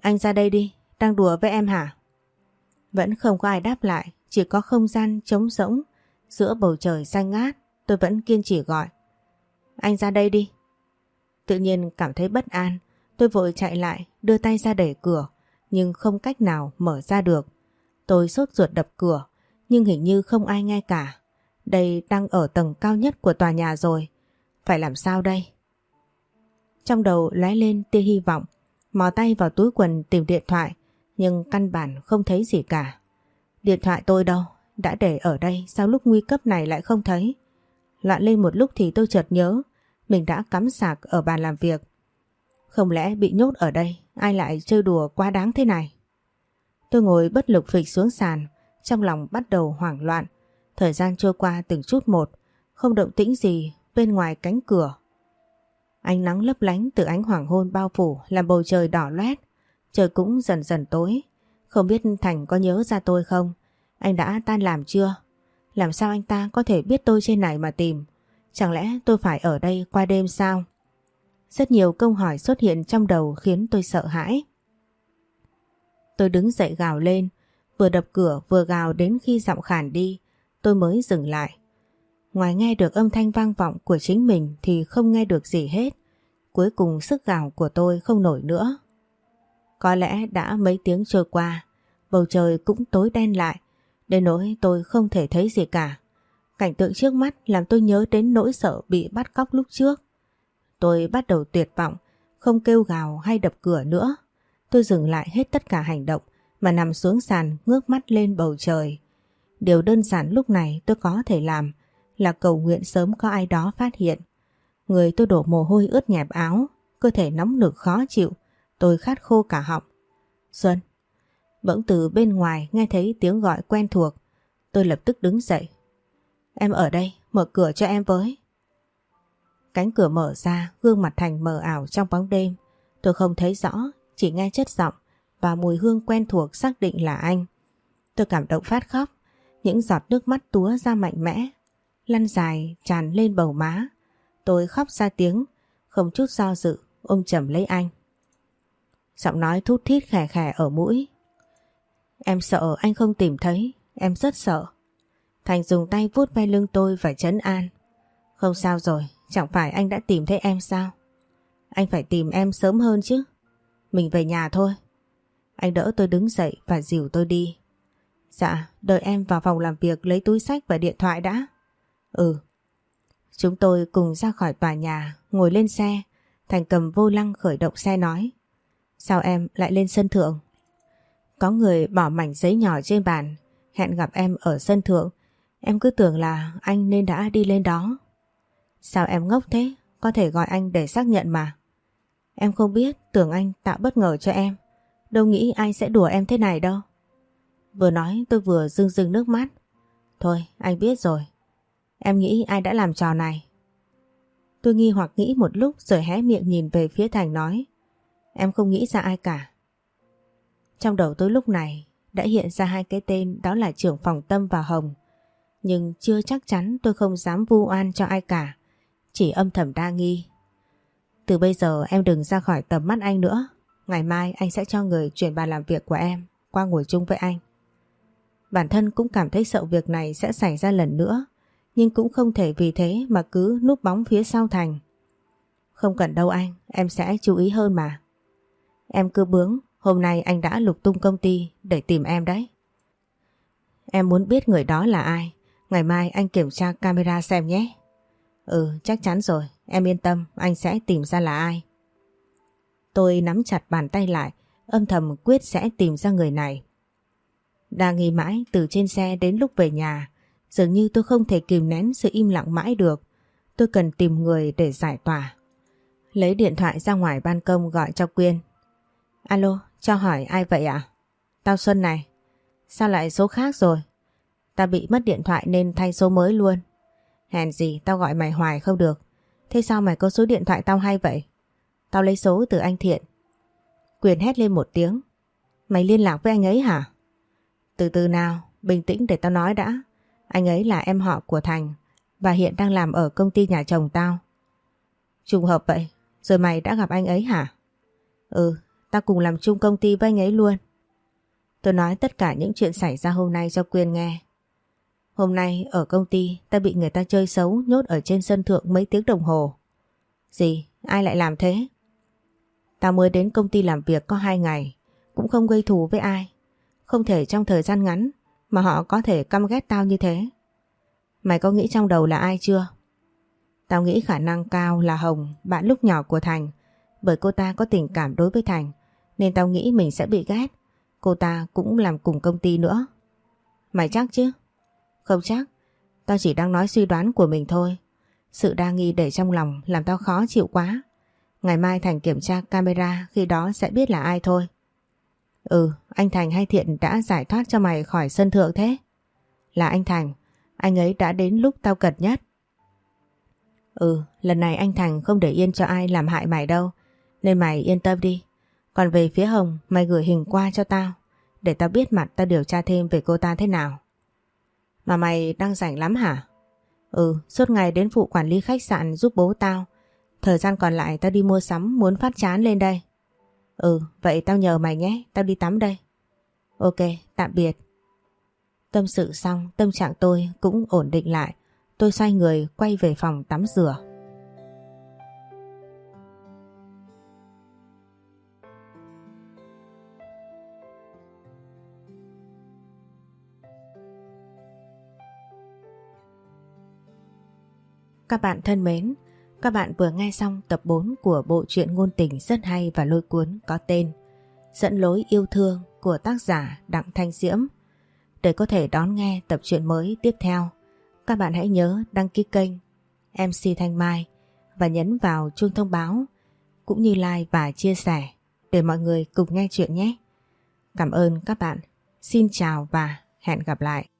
Anh ra đây đi, đang đùa với em hả? Vẫn không có ai đáp lại, chỉ có không gian trống rỗng giữa bầu trời xanh ngát. Tôi vẫn kiên trì gọi. Anh ra đây đi. Tự nhiên cảm thấy bất an, tôi vội chạy lại, đưa tay ra đẩy cửa, nhưng không cách nào mở ra được. Tôi sốt ruột đập cửa, nhưng hình như không ai nghe cả. Đây đang ở tầng cao nhất của tòa nhà rồi. Phải làm sao đây? Trong đầu lóe lên tia hy vọng, mò tay vào túi quần tìm điện thoại, nhưng căn bản không thấy gì cả. Điện thoại tôi đâu? Đã để ở đây, sao lúc nguy cấp này lại không thấy? Loạn lên một lúc thì tôi chợt nhớ mình đã cắm sạc ở bàn làm việc. Không lẽ bị nhốt ở đây, ai lại chơi đùa quá đáng thế này? Tôi ngồi bất lực phịch xuống sàn, trong lòng bắt đầu hoảng loạn. Thời gian trôi qua từng chút một, không động tĩnh gì bên ngoài cánh cửa. Ánh nắng lấp lánh từ ánh hoàng hôn bao phủ làm bầu trời đỏ loét. Trời cũng dần dần tối. Không biết Thành có nhớ ra tôi không? Anh đã tan làm chưa? Làm sao anh ta có thể biết tôi trên này mà tìm? Chẳng lẽ tôi phải ở đây qua đêm sao? Rất nhiều câu hỏi xuất hiện trong đầu khiến tôi sợ hãi. Tôi đứng dậy gào lên, vừa đập cửa vừa gào đến khi giọng khàn đi, tôi mới dừng lại. Ngoài nghe được âm thanh vang vọng của chính mình thì không nghe được gì hết. Cuối cùng sức gào của tôi không nổi nữa. Có lẽ đã mấy tiếng trôi qua, bầu trời cũng tối đen lại, đến nỗi tôi không thể thấy gì cả. Cảnh tượng trước mắt làm tôi nhớ đến nỗi sợ bị bắt cóc lúc trước. Tôi bắt đầu tuyệt vọng, không kêu gào hay đập cửa nữa. Tôi dừng lại hết tất cả hành động mà nằm xuống sàn ngước mắt lên bầu trời. Điều đơn giản lúc này tôi có thể làm là cầu nguyện sớm có ai đó phát hiện. Người tôi đổ mồ hôi ướt nhẹp áo, cơ thể nóng nực khó chịu, tôi khát khô cả họng. Xuân. Bỗng từ bên ngoài nghe thấy tiếng gọi quen thuộc. Tôi lập tức đứng dậy. Em ở đây, mở cửa cho em với. Cánh cửa mở ra, gương mặt Thành mờ ảo trong bóng đêm. Tôi không thấy rõ, chỉ nghe chất giọng và mùi hương quen thuộc xác định là anh. Tôi cảm động phát khóc, những giọt nước mắt túa ra mạnh mẽ, lăn dài tràn lên bầu má. Tôi khóc ra tiếng, không chút do dự, ôm chầm lấy anh. Giọng nói thút thít khè khè ở mũi. Em sợ anh không tìm thấy, em rất sợ. Thành dùng tay vuốt ve lưng tôi và trấn an. Không sao rồi, chẳng phải anh đã tìm thấy em sao? Anh phải tìm em sớm hơn chứ. Mình về nhà thôi. Anh đỡ tôi đứng dậy và dìu tôi đi. Dạ, đợi em vào phòng làm việc lấy túi xách và điện thoại đã. Ừ. Chúng tôi cùng ra khỏi tòa nhà, ngồi lên xe. Thành cầm vô lăng khởi động xe nói. Sao em lại lên sân thượng? Có người bỏ mảnh giấy nhỏ trên bàn, hẹn gặp em ở sân thượng. Em cứ tưởng là anh nên đã đi lên đó. Sao em ngốc thế? Có thể gọi anh để xác nhận mà. Em không biết, tưởng anh tạo bất ngờ cho em. Đâu nghĩ ai sẽ đùa em thế này đâu. Vừa nói tôi vừa rưng rưng nước mắt. Thôi, anh biết rồi. Em nghĩ ai đã làm trò này? Tôi nghi hoặc nghĩ một lúc rồi hé miệng nhìn về phía Thành nói. Em không nghĩ ra ai cả. Trong đầu tôi lúc này đã hiện ra hai cái tên, đó là trưởng phòng Tâm và Hồng. Nhưng chưa chắc chắn, tôi không dám vu oan cho ai cả, chỉ âm thầm đa nghi. Từ bây giờ em đừng ra khỏi tầm mắt anh nữa. Ngày mai anh sẽ cho người chuyển bàn làm việc của em qua ngồi chung với anh. Bản thân cũng cảm thấy sợ việc này sẽ xảy ra lần nữa, nhưng cũng không thể vì thế mà cứ núp bóng phía sau Thành. Không cần đâu anh, em sẽ chú ý hơn mà. Em cứ bướng, hôm nay anh đã lục tung công ty để tìm em đấy. Em muốn biết người đó là ai, ngày mai anh kiểm tra camera xem nhé. Ừ, chắc chắn rồi, em yên tâm, anh sẽ tìm ra là ai. Tôi nắm chặt bàn tay lại, âm thầm quyết sẽ tìm ra người này. Đang nghi mãi từ trên xe đến lúc về nhà, dường như tôi không thể kìm nén sự im lặng mãi được. Tôi cần tìm người để giải tỏa. Lấy điện thoại ra ngoài ban công gọi cho Quyên. Alo, cho hỏi ai vậy ạ? Tao Xuân này. Sao lại số khác rồi? Tao bị mất điện thoại nên thay số mới luôn. Hèn gì tao gọi mày hoài không được. Thế sao mày có số điện thoại tao hay vậy? Tao lấy số từ anh Thiện. Quyên hét lên một tiếng. Mày liên lạc với anh ấy hả? Từ từ nào, bình tĩnh để tao nói đã. Anh ấy là em họ của Thành và hiện đang làm ở công ty nhà chồng tao. Trùng hợp vậy, rồi mày đã gặp anh ấy hả? Ừ, ta cùng làm chung công ty với anh ấy luôn. Tôi nói tất cả những chuyện xảy ra hôm nay cho Quyên nghe. Hôm nay ở công ty ta bị người ta chơi xấu nhốt ở trên sân thượng mấy tiếng đồng hồ. Gì? Ai lại làm thế? Tao mới đến công ty làm việc có 2 ngày, cũng không gây thù với ai. Không thể trong thời gian ngắn mà họ có thể căm ghét tao như thế. Mày có nghĩ trong đầu là ai chưa? Tao nghĩ khả năng cao là Hồng, bạn lúc nhỏ của Thành. Bởi cô ta có tình cảm đối với Thành, nên tao nghĩ mình sẽ bị ghét. Cô ta cũng làm cùng công ty nữa. Mày chắc chứ? Không chắc, tao chỉ đang nói suy đoán của mình thôi. Sự đa nghi để trong lòng làm tao khó chịu quá. Ngày mai Thành kiểm tra camera, khi đó sẽ biết là ai thôi. Anh Thành hay Thiện đã giải thoát cho mày khỏi sân thượng thế? Là anh Thành, anh ấy đã đến lúc tao cần nhất. Lần này anh Thành không để yên cho ai làm hại mày đâu, nên mày yên tâm đi. Còn về phía Hồng, mày gửi hình qua cho tao, để tao biết mặt tao điều tra thêm về cô ta thế nào. Mà mày đang rảnh lắm hả? Suốt ngày đến phụ quản lý khách sạn giúp bố tao. Thời gian còn lại tao đi mua sắm, muốn phát chán lên đây. Vậy tao nhờ mày nhé, tao đi tắm đây. Ok, tạm biệt. Tâm sự xong, tâm trạng tôi cũng ổn định lại. Tôi xoay người quay về phòng tắm rửa. Các bạn thân mến, các bạn vừa nghe xong tập 4 của bộ truyện ngôn tình rất hay và lôi cuốn có tên Dẫn lối yêu thương của tác giả Đặng Thanh Diễm. Để có thể đón nghe tập truyện mới tiếp theo, các bạn hãy nhớ đăng ký kênh MC Thanh Mai và nhấn vào chuông thông báo, cũng như like và chia sẻ để mọi người cùng nghe chuyện nhé. Cảm ơn các bạn. Xin chào và hẹn gặp lại.